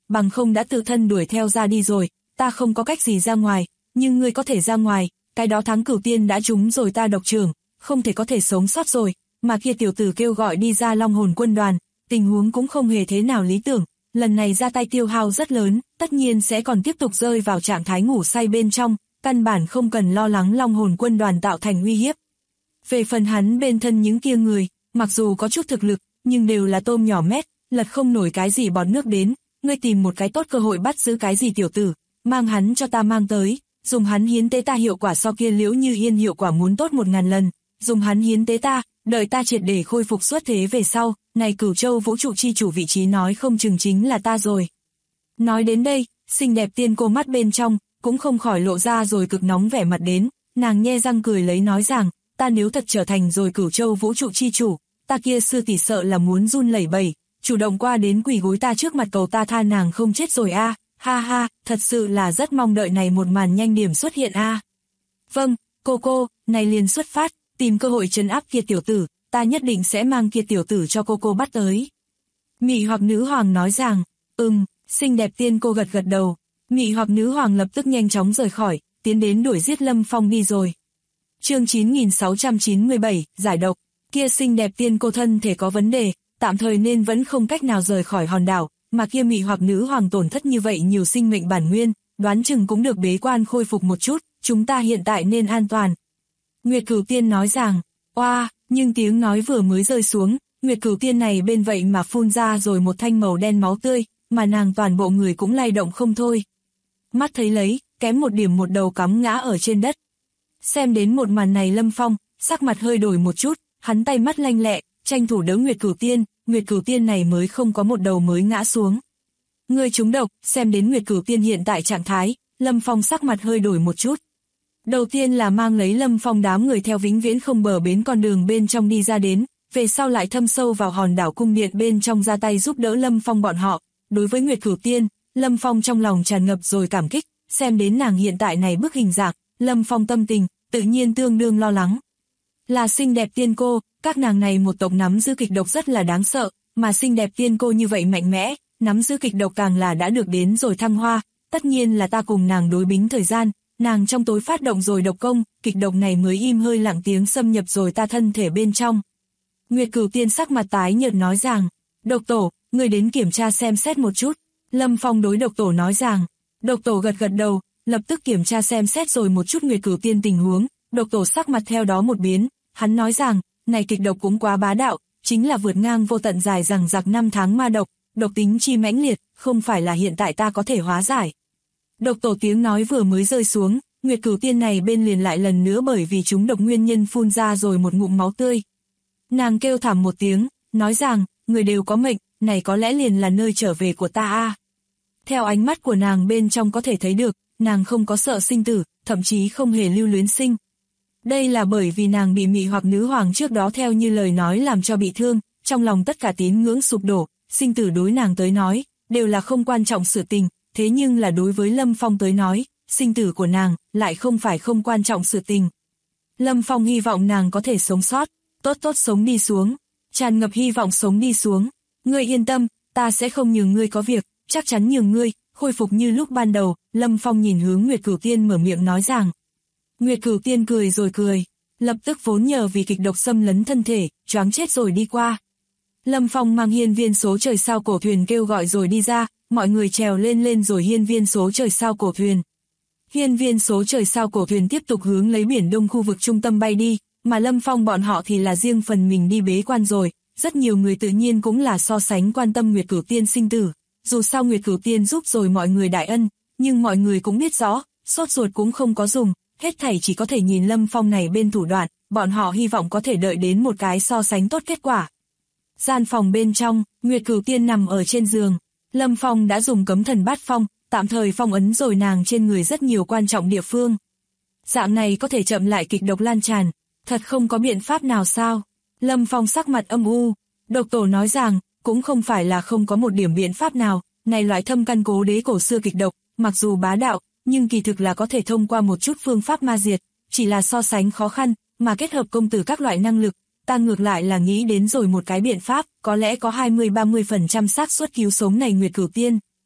Speaker 2: bằng không đã tự thân đuổi theo ra đi rồi, ta không có cách gì ra ngoài, nhưng ngươi có thể ra ngoài, cái đó Thắng Cửu Tiên đã trúng rồi ta độc trưởng, không thể có thể sống sót rồi, mà kia tiểu tử kêu gọi đi ra Long Hồn quân đoàn, tình huống cũng không hề thế nào lý tưởng, lần này ra tay tiêu hao rất lớn, tất nhiên sẽ còn tiếp tục rơi vào trạng thái ngủ say bên trong, căn bản không cần lo lắng Long Hồn quân đoàn tạo thành uy hiếp. Về phần hắn bên thân những kia người, mặc dù có chút thực lực, nhưng đều là tôm nhỏ mét, lật không nổi cái gì bọt nước đến, ngươi tìm một cái tốt cơ hội bắt giữ cái gì tiểu tử, mang hắn cho ta mang tới, dùng hắn hiến tế ta hiệu quả so kia Liễu Như Hiên hiệu quả muốn tốt 1000 lần, dùng hắn hiến tế ta, đợi ta triệt để khôi phục xuất thế về sau, này Cửu Châu vũ trụ chi chủ vị trí nói không chừng chính là ta rồi. Nói đến đây, xinh đẹp tiên cô mắt bên trong, cũng không khỏi lộ ra rồi cực nóng vẻ mặt đến, nàng nhe răng cười lấy nói rằng, ta nếu thật trở thành rồi Cửu Châu vũ trụ chi chủ, ta kia sư tỷ sợ là muốn run lẩy bẩy, chủ động qua đến quỳ gối ta trước mặt cầu ta tha nàng không chết rồi a, ha ha, thật sự là rất mong đợi này một màn nhanh điểm xuất hiện a. Vâng, cô, này liền xuất phát, tìm cơ hội trấn áp kia tiểu tử, ta nhất định sẽ mang kia tiểu tử cho cô bắt tới. Mị hoặc nữ hoàng nói rằng, xinh đẹp tiên cô gật gật đầu, mị hoặc nữ hoàng lập tức nhanh chóng rời khỏi, tiến đến đuổi giết Lâm Phong đi rồi. Chương 9697, giải độc, kia xinh đẹp tiên cô thân thể có vấn đề, tạm thời nên vẫn không cách nào rời khỏi hòn đảo, mà kia mị hoặc nữ hoàng tổn thất như vậy nhiều sinh mệnh bản nguyên, đoán chừng cũng được bế quan khôi phục một chút, chúng ta hiện tại nên an toàn. Nguyệt Cửu Tiên nói rằng, oa, nhưng tiếng nói vừa mới rơi xuống, Nguyệt Cửu Tiên này bên vậy mà phun ra rồi một thanh màu đen máu tươi, mà nàng toàn bộ người cũng lay động không thôi. Mắt thấy lấy, kém một điểm một đầu cắm ngã ở trên đất. Xem đến một màn này Lâm Phong, sắc mặt hơi đổi một chút, hắn tay mắt lanh lẹ, tranh thủ đỡ Nguyệt Cửu Tiên này mới không có một đầu mới ngã xuống. Người trúng độc, xem đến Nguyệt Cửu Tiên hiện tại trạng thái, Lâm Phong sắc mặt hơi đổi một chút. Đầu tiên là mang lấy Lâm Phong đám người theo vĩnh viễn không bờ bến con đường bên trong đi ra đến, về sau lại thâm sâu vào hòn đảo cung điện bên trong ra tay giúp đỡ Lâm Phong bọn họ. Đối với Nguyệt Cửu Tiên, Lâm Phong trong lòng tràn ngập rồi cảm kích, xem đến nàng hiện tại này bức hình dạng, Lâm Phong tâm tình, tự nhiên tương đương lo lắng. Là xinh đẹp tiên cô, các nàng này một tộc nắm giữ kịch độc rất là đáng sợ, mà xinh đẹp tiên cô như vậy mạnh mẽ, nắm giữ kịch độc càng là đã được đến rồi thăng hoa, tất nhiên là ta cùng nàng đối bính thời gian, nàng trong tối phát động rồi độc công, kịch độc này mới im hơi lặng tiếng xâm nhập rồi ta thân thể bên trong. Nguyệt Cửu Tiên sắc mặt tái nhợt nói rằng, độc tổ, người đến kiểm tra xem xét một chút. Lâm Phong đối độc tổ nói rằng, độc tổ gật gật đầu, lập tức kiểm tra xem xét rồi một chút Nguyệt Cửu Tiên tình huống, độc tổ sắc mặt theo đó một biến, hắn nói rằng, này kịch độc cũng quá bá đạo, chính là vượt ngang vô tận dài rằng giặc 5 tháng ma độc, độc tính chi mãnh liệt, không phải là hiện tại ta có thể hóa giải. Độc tổ tiếng nói vừa mới rơi xuống, Nguyệt Cửu Tiên này bên liền lại lần nữa bởi vì chúng độc nguyên nhân phun ra rồi một ngụm máu tươi. Nàng kêu thảm một tiếng, nói rằng, người đều có mệnh, này có lẽ liền là nơi trở về của ta a. Theo ánh mắt của nàng bên trong có thể thấy được, nàng không có sợ sinh tử, thậm chí không hề lưu luyến sinh. Đây là bởi vì nàng bị mị hoặc nữ hoàng trước đó theo như lời nói làm cho bị thương, trong lòng tất cả tín ngưỡng sụp đổ, sinh tử đối nàng tới nói, đều là không quan trọng sự tình, thế nhưng là đối với Lâm Phong tới nói, sinh tử của nàng lại không phải không quan trọng sự tình. Lâm Phong hy vọng nàng có thể sống sót, tốt sống đi xuống, tràn ngập hy vọng sống đi xuống. Ngươi yên tâm, ta sẽ không nhường ngươi có việc, chắc chắn nhường ngươi, khôi phục như lúc ban đầu. Lâm Phong nhìn hướng Nguyệt Cửu Tiên mở miệng nói rằng. Nguyệt Cửu Tiên cười rồi cười, lập tức vốn nhờ vì kịch độc xâm lấn thân thể, choáng chết rồi đi qua. Lâm Phong mang hiên viên số trời sao cổ thuyền kêu gọi rồi đi ra, mọi người trèo lên rồi hiên viên số trời sao cổ thuyền. Hiên viên số trời sao cổ thuyền tiếp tục hướng lấy biển đông khu vực trung tâm bay đi, mà Lâm Phong bọn họ thì là riêng phần mình đi bế quan rồi. Rất nhiều người tự nhiên cũng là so sánh quan tâm Nguyệt Cửu Tiên sinh tử, dù sao Nguyệt Cửu Tiên giúp rồi mọi người đại ân, nhưng mọi người cũng biết rõ, sốt ruột cũng không có dùng, hết thảy chỉ có thể nhìn Lâm Phong này bên thủ đoạn, bọn họ hy vọng có thể đợi đến một cái so sánh tốt kết quả. Gian phòng bên trong, Nguyệt Cửu Tiên nằm ở trên giường, Lâm Phong đã dùng cấm thần bát phong, tạm thời phong ấn rồi nàng trên người rất nhiều quan trọng địa phương. Dạng này có thể chậm lại kịch độc lan tràn, thật không có biện pháp nào sao? Lâm Phong sắc mặt âm u, độc tổ nói rằng, cũng không phải là không có một điểm biện pháp nào, này loại thâm căn cố đế cổ xưa kịch độc, mặc dù bá đạo, nhưng kỳ thực là có thể thông qua một chút phương pháp ma diệt, chỉ là so sánh khó khăn, mà kết hợp công tử các loại năng lực, ta ngược lại là nghĩ đến rồi một cái biện pháp, có lẽ có 20-30% xác suất cứu sống này Nguyệt Cửu Tiên.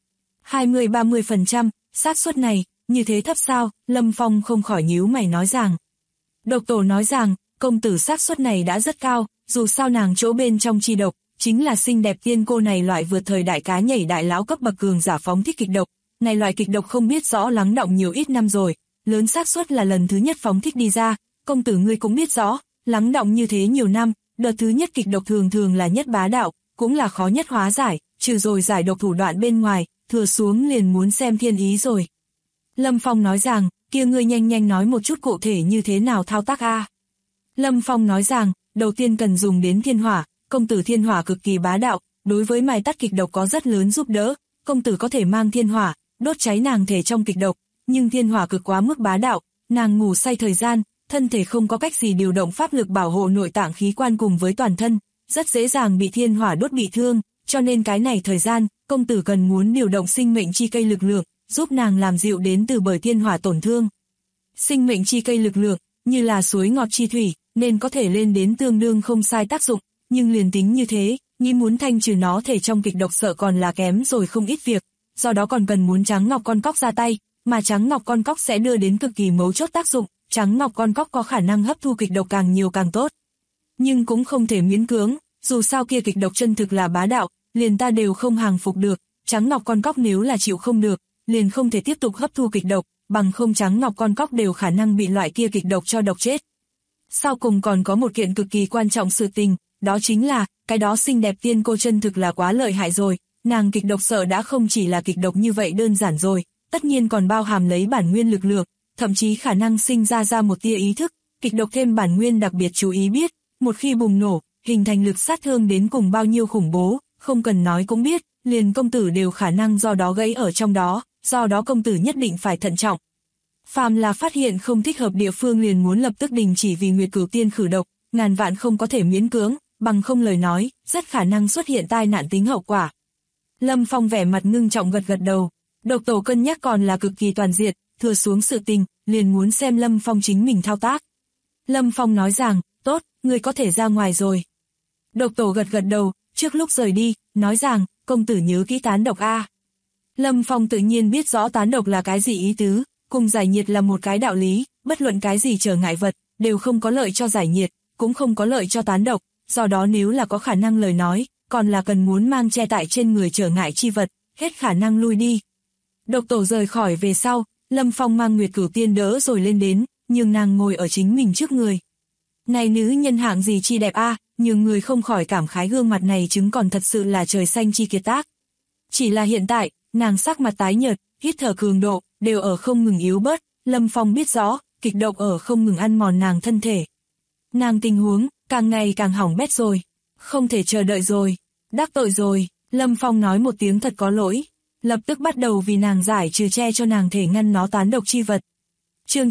Speaker 2: 20-30%, xác suất này, như thế thấp sao? Lâm Phong không khỏi nhíu mày nói rằng. Độc tổ nói rằng, công tử xác suất này đã rất cao, dù sao nàng chỗ bên trong chi độc, chính là xinh đẹp tiên cô này loại vượt thời đại cá nhảy đại lão cấp bậc cường giả phóng thích kịch độc. Này loại kịch độc không biết rõ lắng đọng nhiều ít năm rồi, lớn xác suất là lần thứ nhất phóng thích đi ra, công tử ngươi cũng biết rõ, lắng đọng như thế nhiều năm, đợt thứ nhất kịch độc thường thường là nhất bá đạo, cũng là khó nhất hóa giải, trừ rồi giải độc thủ đoạn bên ngoài, thừa xuống liền muốn xem thiên ý rồi. Lâm Phong nói rằng, kia ngươi nhanh nhanh nói một chút cụ thể như thế nào thao tác a. Lâm Phong nói rằng, đầu tiên cần dùng đến thiên hỏa, công tử thiên hỏa cực kỳ bá đạo, đối với mài tắt kịch độc có rất lớn giúp đỡ, công tử có thể mang thiên hỏa, đốt cháy nàng thể trong kịch độc, nhưng thiên hỏa cực quá mức bá đạo, nàng ngủ say thời gian, thân thể không có cách gì điều động pháp lực bảo hộ nội tạng khí quan cùng với toàn thân, rất dễ dàng bị thiên hỏa đốt bị thương, cho nên cái này thời gian, công tử cần muốn điều động sinh mệnh chi cây lực lượng, giúp nàng làm dịu đến từ bởi thiên hỏa tổn thương. Sinh mệnh chi cây lực lượng, như là suối ngọt chi thủy, nên có thể lên đến tương đương không sai tác dụng, nhưng liền tính như thế, nghĩ muốn thanh trừ nó thể trong kịch độc sợ còn là kém rồi không ít việc, do đó còn cần muốn trắng ngọc con cóc ra tay, mà trắng ngọc con cóc sẽ đưa đến cực kỳ mấu chốt tác dụng, trắng ngọc con cóc có khả năng hấp thu kịch độc càng nhiều càng tốt. Nhưng cũng không thể miễn cưỡng, dù sao kia kịch độc chân thực là bá đạo, liền ta đều không hàng phục được, trắng ngọc con cóc nếu là chịu không được, liền không thể tiếp tục hấp thu kịch độc, bằng không trắng ngọc con cóc đều khả năng bị loại kia kịch độc cho độc chết. Sau cùng còn có một kiện cực kỳ quan trọng sự tình, đó chính là, cái đó xinh đẹp tiên cô chân thực là quá lợi hại rồi, nàng kịch độc sợ đã không chỉ là kịch độc như vậy đơn giản rồi, tất nhiên còn bao hàm lấy bản nguyên lực lượng, thậm chí khả năng sinh ra một tia ý thức, kịch độc thêm bản nguyên đặc biệt chú ý biết, một khi bùng nổ, hình thành lực sát thương đến cùng bao nhiêu khủng bố, không cần nói cũng biết, liền công tử đều khả năng do đó gãy ở trong đó, do đó công tử nhất định phải thận trọng. Phàm là phát hiện không thích hợp địa phương liền muốn lập tức đình chỉ vì Nguyệt Cửu Tiên khử độc, ngàn vạn không có thể miễn cưỡng, bằng không lời nói, rất khả năng xuất hiện tai nạn tính hậu quả. Lâm Phong vẻ mặt ngưng trọng gật gật đầu, độc tổ cân nhắc còn là cực kỳ toàn diện, thừa xuống sự tình, liền muốn xem Lâm Phong chính mình thao tác. Lâm Phong nói rằng, tốt, ngươi có thể ra ngoài rồi. Độc tổ gật gật đầu, trước lúc rời đi, nói rằng, công tử nhớ kỹ tán độc a. Lâm Phong tự nhiên biết rõ tán độc là cái gì ý tứ, cùng giải nhiệt là một cái đạo lý, bất luận cái gì trở ngại vật, đều không có lợi cho giải nhiệt, cũng không có lợi cho tán độc, do đó nếu là có khả năng lời nói, còn là cần muốn mang che tại trên người trở ngại chi vật, hết khả năng lui đi. Độc tổ rời khỏi về sau, Lâm Phong mang Nguyệt Cửu Tiên đỡ rồi lên đến, nhưng nàng ngồi ở chính mình trước người. Này nữ nhân hạng gì chi đẹp a, nhưng người không khỏi cảm khái gương mặt này chứng còn thật sự là trời xanh chi kiệt tác. Chỉ là hiện tại, nàng sắc mặt tái nhợt, hít thở cường độ, đều ở không ngừng yếu bớt, Lâm Phong biết rõ, kịch độc ở không ngừng ăn mòn nàng thân thể. Nàng tình huống, càng ngày càng hỏng bét rồi, không thể chờ đợi rồi, đắc tội rồi, Lâm Phong nói một tiếng thật có lỗi, lập tức bắt đầu vì nàng giải trừ che cho nàng thể ngăn nó tán độc chi vật. Chương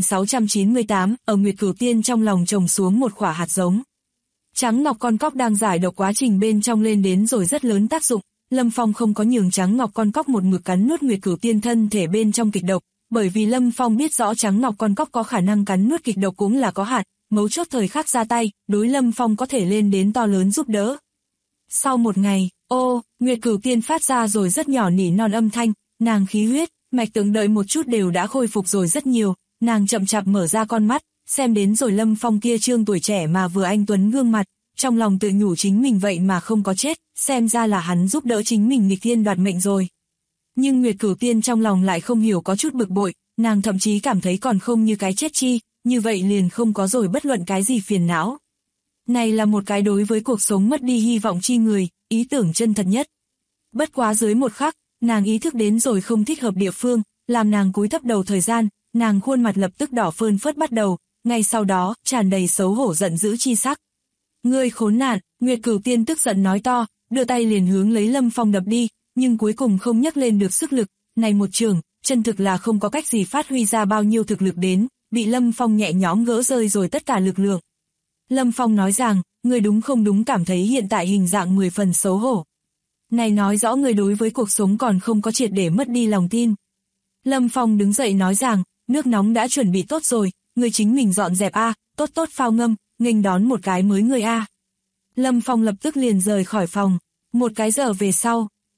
Speaker 2: 9698, ở Nguyệt Cửu Tiên trong lòng trồng xuống một quả hạt giống. Trắng ngọc con cóc đang giải độc quá trình bên trong lên đến rồi rất lớn tác dụng, Lâm Phong không có nhường trắng ngọc con cóc một mực cắn nuốt Nguyệt Cửu Tiên thân thể bên trong kịch độc, bởi vì Lâm Phong biết rõ trắng ngọc con cóc có khả năng cắn nuốt kịch độc cũng là có hạn, mấu chốt thời khắc ra tay, đối Lâm Phong có thể lên đến to lớn giúp đỡ. Sau một ngày, Nguyệt Cửu Tiên phát ra rồi rất nhỏ nỉ non âm thanh, nàng khí huyết, mạch tượng đợi một chút đều đã khôi phục rồi rất nhiều, nàng chậm chạp mở ra con mắt, xem đến rồi Lâm Phong kia trương tuổi trẻ mà vừa anh tuấn gương mặt, trong lòng tự nhủ chính mình vậy mà không có chết, xem ra là hắn giúp đỡ chính mình nghịch thiên đoạt mệnh rồi. Nhưng Nguyệt Cửu Tiên trong lòng lại không hiểu có chút bực bội, nàng thậm chí cảm thấy còn không như cái chết chi, như vậy liền không có rồi bất luận cái gì phiền não. Này là một cái đối với cuộc sống mất đi hy vọng chi người, ý tưởng chân thật nhất. Bất quá dưới một khắc, nàng ý thức đến rồi không thích hợp địa phương, làm nàng cúi thấp đầu thời gian, nàng khuôn mặt lập tức đỏ phơn phớt bắt đầu, ngay sau đó, tràn đầy xấu hổ giận dữ chi sắc. Ngươi khốn nạn, Nguyệt Cửu Tiên tức giận nói to, đưa tay liền hướng lấy Lâm Phong đập đi, nhưng cuối cùng không nhấc lên được sức lực, này một trường, chân thực là không có cách gì phát huy ra bao nhiêu thực lực đến, bị Lâm Phong nhẹ nhõm gỡ rơi rồi tất cả lực lượng. Lâm Phong nói rằng, ngươi đúng không đúng cảm thấy hiện tại hình dạng 10 phần xấu hổ. Này nói rõ người đối với cuộc sống còn không có triệt để mất đi lòng tin. Lâm Phong đứng dậy nói rằng, nước nóng đã chuẩn bị tốt rồi, người chính mình dọn dẹp a, tốt tốt phao ngâm, nghênh đón một cái mới người a. Lâm Phong lập tức liền rời khỏi phòng, một cái giờ về sau,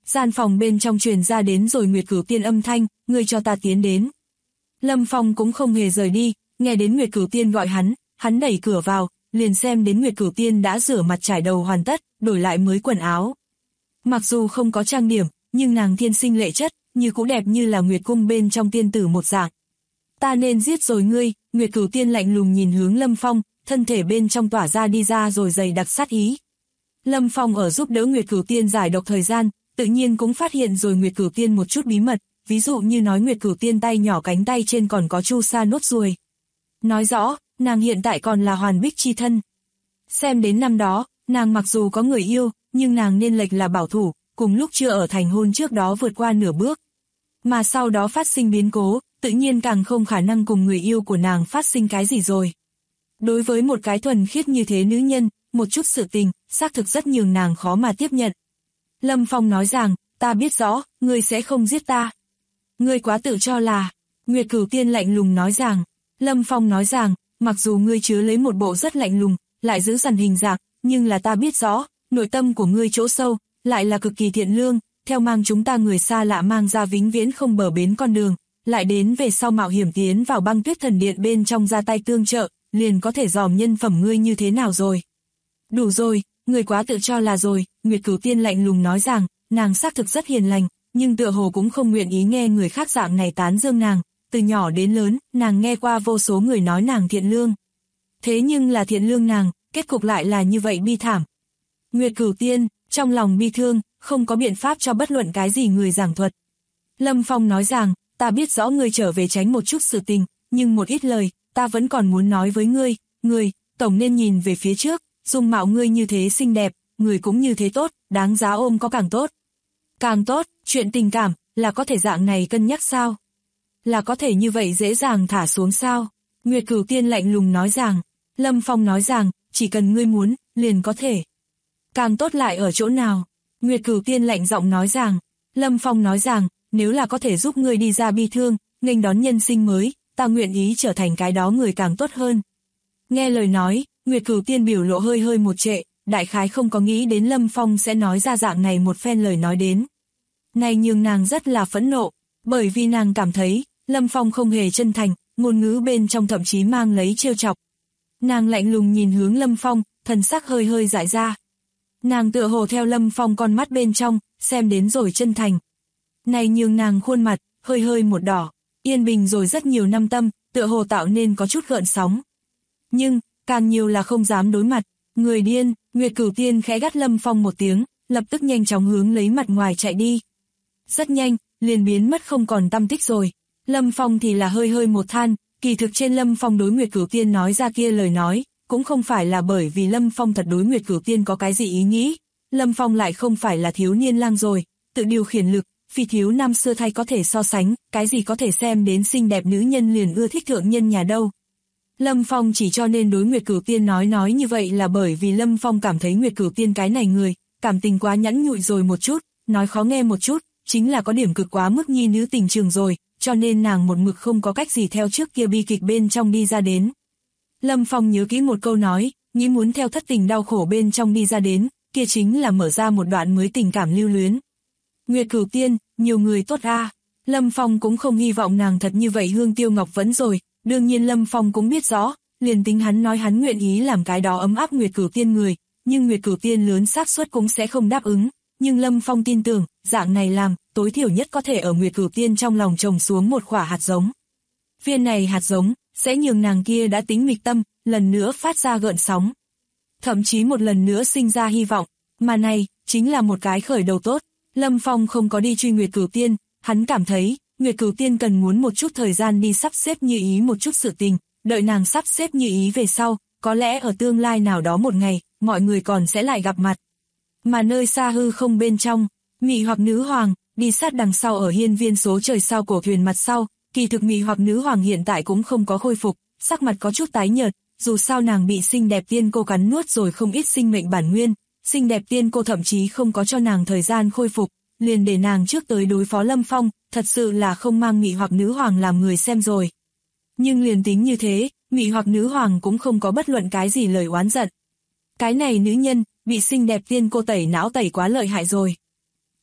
Speaker 2: gian phòng bên trong truyền ra đến rồi Nguyệt Cửu Tiên âm thanh, ngươi cho ta tiến đến. Lâm Phong cũng không hề rời đi, nghe đến Nguyệt Cửu Tiên gọi hắn đẩy cửa vào, liền xem đến Nguyệt Cửu Tiên đã rửa mặt trải đầu hoàn tất, đổi lại mới quần áo. Mặc dù không có trang điểm, nhưng nàng thiên sinh lệ chất, như cũng đẹp như là Nguyệt cung bên trong tiên tử một dạng. Ta nên giết rồi ngươi, Nguyệt Cửu Tiên lạnh lùng nhìn hướng Lâm Phong, thân thể bên trong tỏa ra đi ra rồi dày đặc sát ý. Lâm Phong ở giúp đỡ Nguyệt Cửu Tiên giải độc thời gian, tự nhiên cũng phát hiện rồi Nguyệt Cửu Tiên một chút bí mật, ví dụ như nói Nguyệt Cửu Tiên tay nhỏ cánh tay trên còn có chu sa nốt ruồi. Nói rõ, nàng hiện tại còn là hoàn bích chi thân. Xem đến năm đó, nàng mặc dù có người yêu, nhưng nàng nên lệch là bảo thủ, cùng lúc chưa ở thành hôn trước đó vượt qua nửa bước. Mà sau đó phát sinh biến cố, tự nhiên càng không khả năng cùng người yêu của nàng phát sinh cái gì rồi. Đối với một cái thuần khiết như thế nữ nhân, một chút sự tình, xác thực rất nhường nàng khó mà tiếp nhận. Lâm Phong nói rằng, ta biết rõ, ngươi sẽ không giết ta. Ngươi quá tự cho là. Nguyệt Cửu Tiên lạnh lùng nói rằng. Lâm Phong nói rằng, mặc dù ngươi chứa lấy một bộ rất lạnh lùng, lại giữ dằn hình dạng, nhưng là ta biết rõ, nội tâm của ngươi chỗ sâu, lại là cực kỳ thiện lương, theo mang chúng ta người xa lạ mang ra vĩnh viễn không bờ bến con đường, lại đến về sau mạo hiểm tiến vào băng tuyết thần điện bên trong ra tay tương trợ, liền có thể dòm nhân phẩm ngươi như thế nào rồi. Đủ rồi, ngươi quá tự cho là rồi, Nguyệt Cửu Tiên lạnh lùng nói rằng, nàng xác thực rất hiền lành, nhưng tựa hồ cũng không nguyện ý nghe người khác dạng này tán dương nàng, từ nhỏ đến lớn, nàng nghe qua vô số người nói nàng thiện lương. Thế nhưng là thiện lương nàng, kết cục lại là như vậy bi thảm. Nguyệt Cửu Tiên, trong lòng bi thương, không có biện pháp cho bất luận cái gì người giảng thuật. Lâm Phong nói rằng, ta biết rõ ngươi trở về tránh một chút sự tình, nhưng một ít lời, ta vẫn còn muốn nói với ngươi, tổng nên nhìn về phía trước, dung mạo ngươi như thế xinh đẹp, người cũng như thế tốt, đáng giá ôm có càng tốt. Càng tốt, chuyện tình cảm, là có thể dạng này cân nhắc sao? Là có thể như vậy dễ dàng thả xuống sao? Nguyệt Cửu Tiên lạnh lùng nói rằng, Lâm Phong nói rằng, chỉ cần ngươi muốn, liền có thể. Càng tốt lại ở chỗ nào? Nguyệt Cửu Tiên lạnh giọng nói rằng, Lâm Phong nói rằng, nếu là có thể giúp ngươi đi ra bi thương, nghênh đón nhân sinh mới, ta nguyện ý trở thành cái đó người càng tốt hơn. Nghe lời nói, Nguyệt Cửu Tiên biểu lộ hơi một trệ, đại khái không có nghĩ đến Lâm Phong sẽ nói ra dạng này một phen lời nói đến. Này nhưng nàng rất là phẫn nộ, bởi vì nàng cảm thấy, Lâm Phong không hề chân thành, ngôn ngữ bên trong thậm chí mang lấy trêu chọc. Nàng lạnh lùng nhìn hướng Lâm Phong, thần sắc hơi dại ra. Nàng tựa hồ theo Lâm Phong con mắt bên trong, xem đến rồi chân thành. Này nhưng nàng khuôn mặt, hơi một đỏ, yên bình rồi rất nhiều năm tâm, tựa hồ tạo nên có chút gợn sóng. Nhưng, càng nhiều là không dám đối mặt, người điên, Nguyệt Cửu Tiên khẽ gắt Lâm Phong một tiếng, lập tức nhanh chóng hướng lấy mặt ngoài chạy đi. Rất nhanh, liền biến mất không còn tăm tích rồi. Lâm Phong thì là hơi một than, kỳ thực trên Lâm Phong đối Nguyệt Cửu Tiên nói ra kia lời nói, cũng không phải là bởi vì Lâm Phong thật đối Nguyệt Cửu Tiên có cái gì ý nghĩ. Lâm Phong lại không phải là thiếu niên lang rồi, tự điều khiển lực, phi thiếu năm xưa thay có thể so sánh, cái gì có thể xem đến xinh đẹp nữ nhân liền ưa thích thượng nhân nhà đâu. Lâm Phong chỉ cho nên đối Nguyệt Cửu Tiên nói như vậy là bởi vì Lâm Phong cảm thấy Nguyệt Cửu Tiên cái này người, cảm tình quá nhẫn nhụi rồi một chút, nói khó nghe một chút, chính là có điểm cực quá mức nhi nữ tình trường rồi, cho nên nàng một mực không có cách gì theo trước kia bi kịch bên trong đi ra đến. Lâm Phong nhớ kỹ một câu nói, nghĩ muốn theo thất tình đau khổ bên trong đi ra đến, kia chính là mở ra một đoạn mới tình cảm lưu luyến. Nguyệt Cửu Tiên, nhiều người tốt a. Lâm Phong cũng không hy vọng nàng thật như vậy hương tiêu ngọc vẫn rồi, đương nhiên Lâm Phong cũng biết rõ, liền tính hắn nói hắn nguyện ý làm cái đó ấm áp Nguyệt Cửu Tiên người, nhưng Nguyệt Cửu Tiên lớn xác suất cũng sẽ không đáp ứng, nhưng Lâm Phong tin tưởng, dạng này làm, tối thiểu nhất có thể ở Nguyệt Cửu Tiên trong lòng trồng xuống một quả hạt giống. Viên này hạt giống, sẽ nhường nàng kia đã tính mịch tâm, lần nữa phát ra gợn sóng. Thậm chí một lần nữa sinh ra hy vọng, mà này, chính là một cái khởi đầu tốt. Lâm Phong không có đi truy Nguyệt Cửu Tiên, hắn cảm thấy, Nguyệt Cửu Tiên cần muốn một chút thời gian đi sắp xếp như ý một chút sự tình, đợi nàng sắp xếp như ý về sau, có lẽ ở tương lai nào đó một ngày, mọi người còn sẽ lại gặp mặt. Mà nơi xa hư không bên trong, Mị Hoặc Nữ Hoàng, đi sát đằng sau ở hiên viên số trời sao cổ thuyền mặt sau, kỳ thực Mị Hoặc Nữ Hoàng hiện tại cũng không có khôi phục, sắc mặt có chút tái nhợt, dù sao nàng bị xinh đẹp tiên cô cắn nuốt rồi không ít sinh mệnh bản nguyên, xinh đẹp tiên cô thậm chí không có cho nàng thời gian khôi phục, liền để nàng trước tới đối phó Lâm Phong, thật sự là không mang Mị Hoặc Nữ Hoàng làm người xem rồi. Nhưng liền tính như thế, Mị Hoặc Nữ Hoàng cũng không có bất luận cái gì lời oán giận. Cái này nữ nhân, bị xinh đẹp tiên cô tẩy não tẩy quá lợi hại rồi.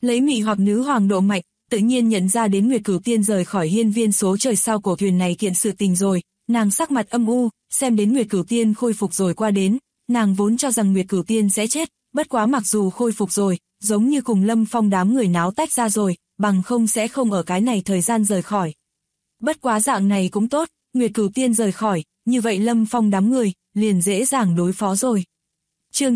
Speaker 2: Lấy mị hoặc nữ hoàng độ mạnh, tự nhiên nhận ra đến Nguyệt Cửu Tiên rời khỏi hiên viên số trời sau cổ thuyền này kiện sự tình rồi, nàng sắc mặt âm u, xem đến Nguyệt Cửu Tiên khôi phục rồi qua đến, nàng vốn cho rằng Nguyệt Cửu Tiên sẽ chết, bất quá mặc dù khôi phục rồi, giống như cùng Lâm Phong đám người náo tách ra rồi, bằng không sẽ không ở cái này thời gian rời khỏi. Bất quá dạng này cũng tốt, Nguyệt Cửu Tiên rời khỏi, như vậy Lâm Phong đám người, liền dễ dàng đối phó rồi. Chương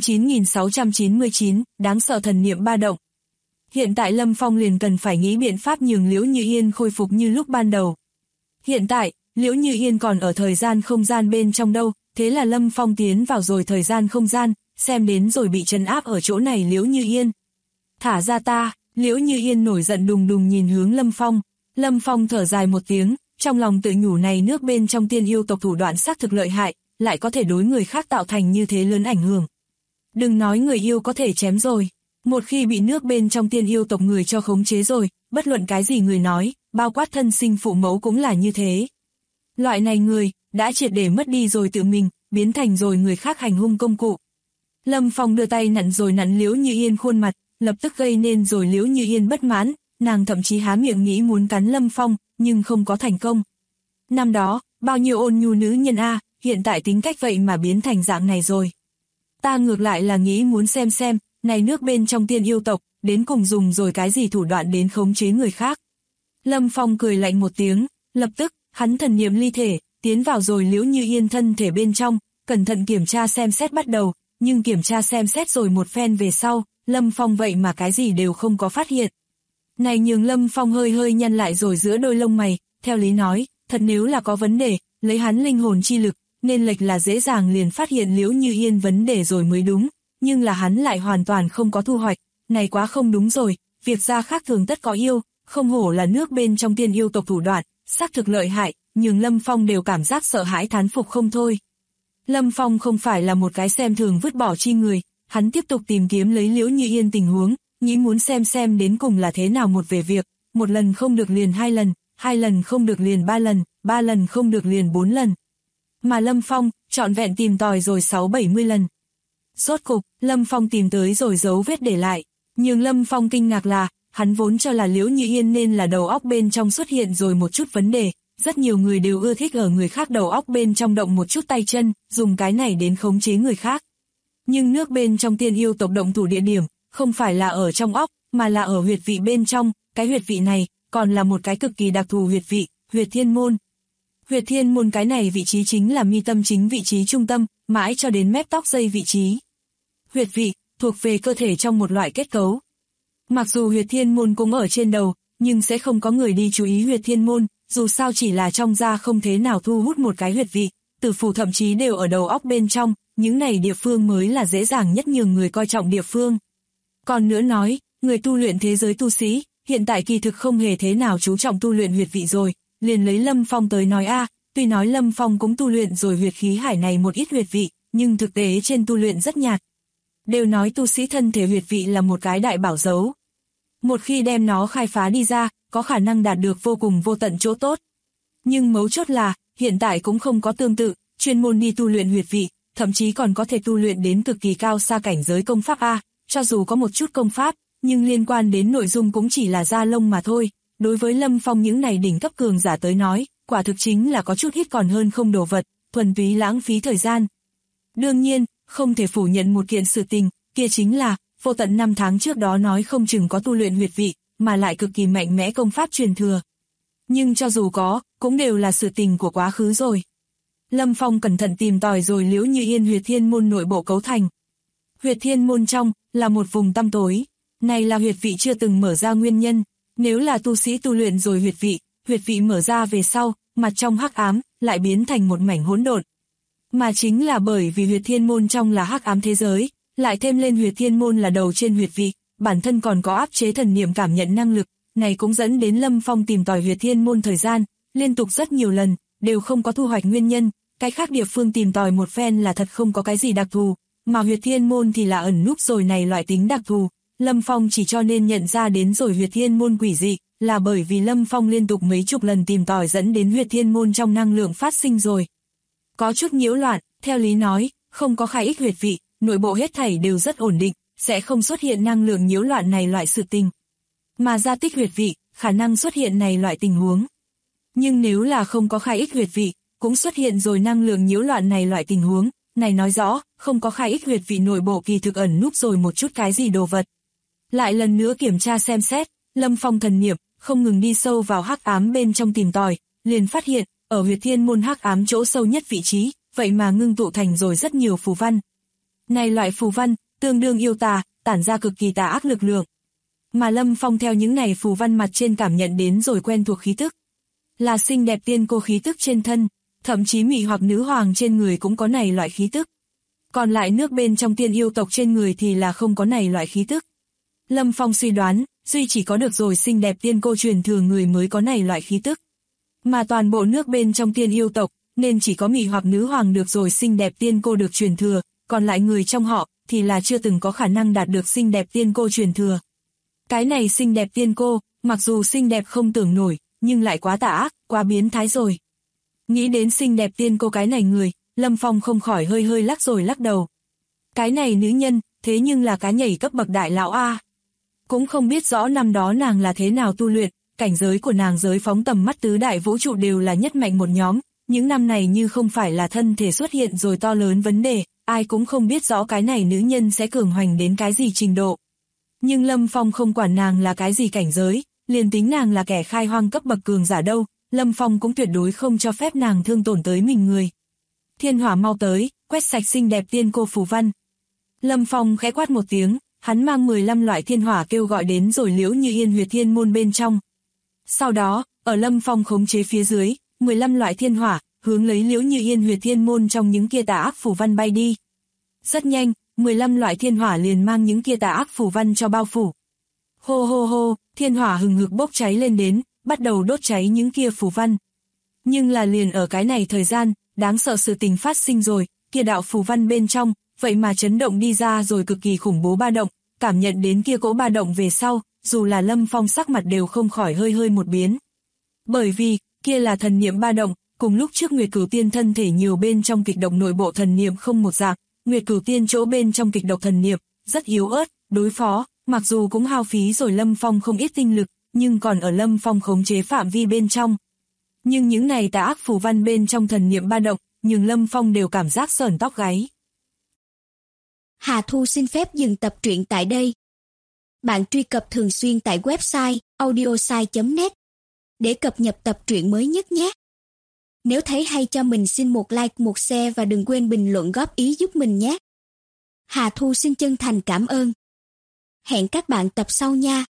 Speaker 2: 9699, đáng sợ thần niệm ba động. Hiện tại Lâm Phong liền cần phải nghĩ biện pháp nhường Liễu Như Yên khôi phục như lúc ban đầu. Hiện tại, Liễu Như Yên còn ở thời gian không gian bên trong đâu, thế là Lâm Phong tiến vào rồi thời gian không gian, xem đến rồi bị trấn áp ở chỗ này Liễu Như Yên. Thả ra ta, Liễu Như Yên nổi giận đùng đùng nhìn hướng Lâm Phong. Lâm Phong thở dài một tiếng, trong lòng tự nhủ này nước bên trong tiên yêu tộc thủ đoạn xác thực lợi hại, lại có thể đối người khác tạo thành như thế lớn ảnh hưởng. Đừng nói người yêu có thể chém rồi, một khi bị nước bên trong tiên yêu tộc người cho khống chế rồi, bất luận cái gì người nói, bao quát thân sinh phụ mẫu cũng là như thế. Loại này người, đã triệt để mất đi rồi tự mình, biến thành rồi người khác hành hung công cụ. Lâm Phong đưa tay nặn rồi nặn Liễu Như Yên khuôn mặt, lập tức gây nên rồi Liễu Như Yên bất mãn, nàng thậm chí há miệng nghĩ muốn cắn Lâm Phong, nhưng không có thành công. Năm đó, bao nhiêu ôn nhu nữ nhân a, hiện tại tính cách vậy mà biến thành dạng này rồi. Ta ngược lại là nghĩ muốn xem, này nước bên trong tiên yêu tộc, đến cùng dùng rồi cái gì thủ đoạn đến khống chế người khác. Lâm Phong cười lạnh một tiếng, lập tức, hắn thần niệm ly thể, tiến vào rồi Liễu Như Yên thân thể bên trong, cẩn thận kiểm tra xem xét bắt đầu, nhưng kiểm tra xem xét rồi một phen về sau, Lâm Phong vậy mà cái gì đều không có phát hiện. Này nhường Lâm Phong hơi hơi nhăn lại rồi giữa đôi lông mày, theo lý nói, thật nếu là có vấn đề, lấy hắn linh hồn chi lực, nên lệch là dễ dàng liền phát hiện Liễu Như Yên vấn đề rồi mới đúng, nhưng là hắn lại hoàn toàn không có thu hoạch, này quá không đúng rồi, việc ra khác thường tất có yêu, không hổ là nước bên trong tiên yêu tộc thủ đoạn, xác thực lợi hại, nhường Lâm Phong đều cảm giác sợ hãi thán phục không thôi. Lâm Phong không phải là một cái xem thường vứt bỏ chi người, hắn tiếp tục tìm kiếm lấy Liễu Như Yên tình huống, nghĩ muốn xem đến cùng là thế nào một về việc, một lần không được liền hai lần không được liền ba lần không được liền 4 lần. Mà Lâm Phong, trọn vẹn tìm tòi rồi 6-70 lần. Rốt cục, Lâm Phong tìm tới rồi dấu vết để lại, nhưng Lâm Phong kinh ngạc là, hắn vốn cho là Liễu Như Yên nên là đầu óc bên trong xuất hiện rồi một chút vấn đề, rất nhiều người đều ưa thích ở người khác đầu óc bên trong động một chút tay chân, dùng cái này đến khống chế người khác. Nhưng nước bên trong tiên yêu tộc động thủ địa điểm, không phải là ở trong óc, mà là ở huyệt vị bên trong, cái huyệt vị này, còn là một cái cực kỳ đặc thù huyệt vị, huyệt thiên môn. Huyệt thiên môn cái này vị trí chính là mi tâm chính vị trí trung tâm, mãi cho đến mép tóc dây vị trí. Huyệt vị, thuộc về cơ thể trong một loại kết cấu. Mặc dù huyệt thiên môn cũng ở trên đầu, nhưng sẽ không có người đi chú ý huyệt thiên môn, dù sao chỉ là trong da không thế nào thu hút một cái huyệt vị, tử phủ thậm chí đều ở đầu óc bên trong, những này địa phương mới là dễ dàng nhất nhường người coi trọng địa phương. Còn nữa nói, người tu luyện thế giới tu sĩ, hiện tại kỳ thực không hề thế nào chú trọng tu luyện huyệt vị rồi, liền lấy Lâm Phong tới nói tuy nói Lâm Phong cũng tu luyện rồi huyệt khí hải này một ít huyệt vị, nhưng thực tế trên tu luyện rất nhạt. Đều nói tu sĩ thân thể huyệt vị là một cái đại bảo dấu. Một khi đem nó khai phá đi ra, có khả năng đạt được vô cùng vô tận chỗ tốt. Nhưng mấu chốt là, hiện tại cũng không có tương tự, chuyên môn đi tu luyện huyệt vị, thậm chí còn có thể tu luyện đến cực kỳ cao xa cảnh giới công pháp cho dù có một chút công pháp, nhưng liên quan đến nội dung cũng chỉ là da lông mà thôi. Đối với Lâm Phong những này đỉnh cấp cường giả tới nói, quả thực chính là có chút ít còn hơn không đồ vật, thuần túy lãng phí thời gian. Đương nhiên, không thể phủ nhận một kiện sự tình, kia chính là, vô tận 5 tháng trước đó nói không chừng có tu luyện huyệt vị, mà lại cực kỳ mạnh mẽ công pháp truyền thừa. Nhưng cho dù có, cũng đều là sự tình của quá khứ rồi. Lâm Phong cẩn thận tìm tòi rồi Liễu Như Yên huyệt thiên môn nội bộ cấu thành. Huyệt thiên môn trong, là một vùng tăm tối. Này là huyệt vị chưa từng mở ra nguyên nhân. Nếu là tu sĩ tu luyện rồi huyệt vị mở ra về sau, mặt trong hắc ám, lại biến thành một mảnh hỗn độn. Mà chính là bởi vì huyệt thiên môn trong là hắc ám thế giới, lại thêm lên huyệt thiên môn là đầu trên huyệt vị, bản thân còn có áp chế thần niệm cảm nhận năng lực, này cũng dẫn đến Lâm Phong tìm tòi huyệt thiên môn thời gian, liên tục rất nhiều lần, đều không có thu hoạch nguyên nhân, cái khác địa phương tìm tòi một phen là thật không có cái gì đặc thù, mà huyệt thiên môn thì là ẩn núp rồi này loại tính đặc thù. Lâm Phong chỉ cho nên nhận ra đến rồi huyệt thiên môn quỷ dị, là bởi vì Lâm Phong liên tục mấy chục lần tìm tòi dẫn đến huyệt thiên môn trong năng lượng phát sinh rồi. Có chút nhiễu loạn, theo lý nói, không có khai ích huyệt vị, nội bộ hết thảy đều rất ổn định, sẽ không xuất hiện năng lượng nhiễu loạn này loại sự tình. mà ra tích huyệt vị, khả năng xuất hiện này loại tình huống. Nhưng nếu là không có khai ích huyệt vị, cũng xuất hiện rồi năng lượng nhiễu loạn này loại tình huống, này nói rõ, không có khai ích huyệt vị nội bộ kỳ thực ẩn núp rồi một chút cái gì đồ vật. Lại lần nữa kiểm tra xem xét, Lâm Phong thần niệm không ngừng đi sâu vào hắc ám bên trong tìm tòi, liền phát hiện, ở huyệt thiên môn hắc ám chỗ sâu nhất vị trí, vậy mà ngưng tụ thành rồi rất nhiều phù văn. Này loại phù văn, tương đương yêu tà, tản ra cực kỳ tà ác lực lượng. Mà Lâm Phong theo những này phù văn mặt trên cảm nhận đến rồi quen thuộc khí tức. Là xinh đẹp tiên cô khí tức trên thân, thậm chí mị hoặc nữ hoàng trên người cũng có này loại khí tức. Còn lại nước bên trong tiên yêu tộc trên người thì là không có này loại khí tức. Lâm Phong suy đoán, duy chỉ có được rồi xinh đẹp tiên cô truyền thừa người mới có này loại khí tức. Mà toàn bộ nước bên trong tiên yêu tộc, nên chỉ có mị hoặc nữ hoàng được rồi xinh đẹp tiên cô được truyền thừa, còn lại người trong họ, thì là chưa từng có khả năng đạt được xinh đẹp tiên cô truyền thừa. Cái này xinh đẹp tiên cô, mặc dù xinh đẹp không tưởng nổi, nhưng lại quá tà ác, quá biến thái rồi. Nghĩ đến xinh đẹp tiên cô cái này người, Lâm Phong không khỏi hơi hơi lắc rồi lắc đầu. Cái này nữ nhân, thế nhưng là cá nhảy cấp bậc đại lão A. Cũng không biết rõ năm đó nàng là thế nào tu luyện, cảnh giới của nàng giới phóng tầm mắt tứ đại vũ trụ đều là nhất mạnh một nhóm, những năm này như không phải là thân thể xuất hiện rồi to lớn vấn đề, ai cũng không biết rõ cái này nữ nhân sẽ cường hoành đến cái gì trình độ. Nhưng Lâm Phong không quản nàng là cái gì cảnh giới, liền tính nàng là kẻ khai hoang cấp bậc cường giả đâu, Lâm Phong cũng tuyệt đối không cho phép nàng thương tổn tới mình người. Thiên hỏa mau tới, quét sạch xinh đẹp tiên cô phù văn. Lâm Phong khẽ quát một tiếng, hắn mang 15 loại thiên hỏa kêu gọi đến rồi Liễu Như Yên huyệt thiên môn bên trong. Sau đó, ở Lâm Phong khống chế phía dưới, 15 loại thiên hỏa, hướng lấy Liễu Như Yên huyệt thiên môn trong những kia tà ác phù văn bay đi. Rất nhanh, 15 loại thiên hỏa liền mang những kia tà ác phù văn cho bao phủ. Hô hô hô, thiên hỏa hừng hực bốc cháy lên đến, bắt đầu đốt cháy những kia phù văn. Nhưng là liền ở cái này thời gian, đáng sợ sự tình phát sinh rồi, kia đạo phù văn bên trong, vậy mà chấn động đi ra rồi cực kỳ khủng bố ba động, cảm nhận đến kia cỗ ba động về sau, dù là Lâm Phong sắc mặt đều không khỏi hơi hơi một biến. Bởi vì, kia là thần niệm ba động, cùng lúc trước Nguyệt Cửu Tiên thân thể nhiều bên trong kịch độc nội bộ thần niệm không một dạng, Nguyệt Cửu Tiên chỗ bên trong kịch độc thần niệm, rất yếu ớt, đối phó, mặc dù cũng hao phí rồi Lâm Phong không ít tinh lực, nhưng còn ở Lâm Phong khống chế phạm vi bên trong. Nhưng những này tà ác phù văn bên trong thần niệm ba động, nhưng Lâm Phong đều cảm giác sởn tóc gáy.
Speaker 3: Hà Thu xin phép dừng tập truyện tại đây. Bạn truy cập thường xuyên tại website audiosai.net để cập nhật tập truyện mới nhất nhé. Nếu thấy hay cho mình xin một like, một share và đừng quên bình luận góp ý giúp mình nhé. Hà Thu xin chân thành cảm ơn. Hẹn các bạn tập sau nha.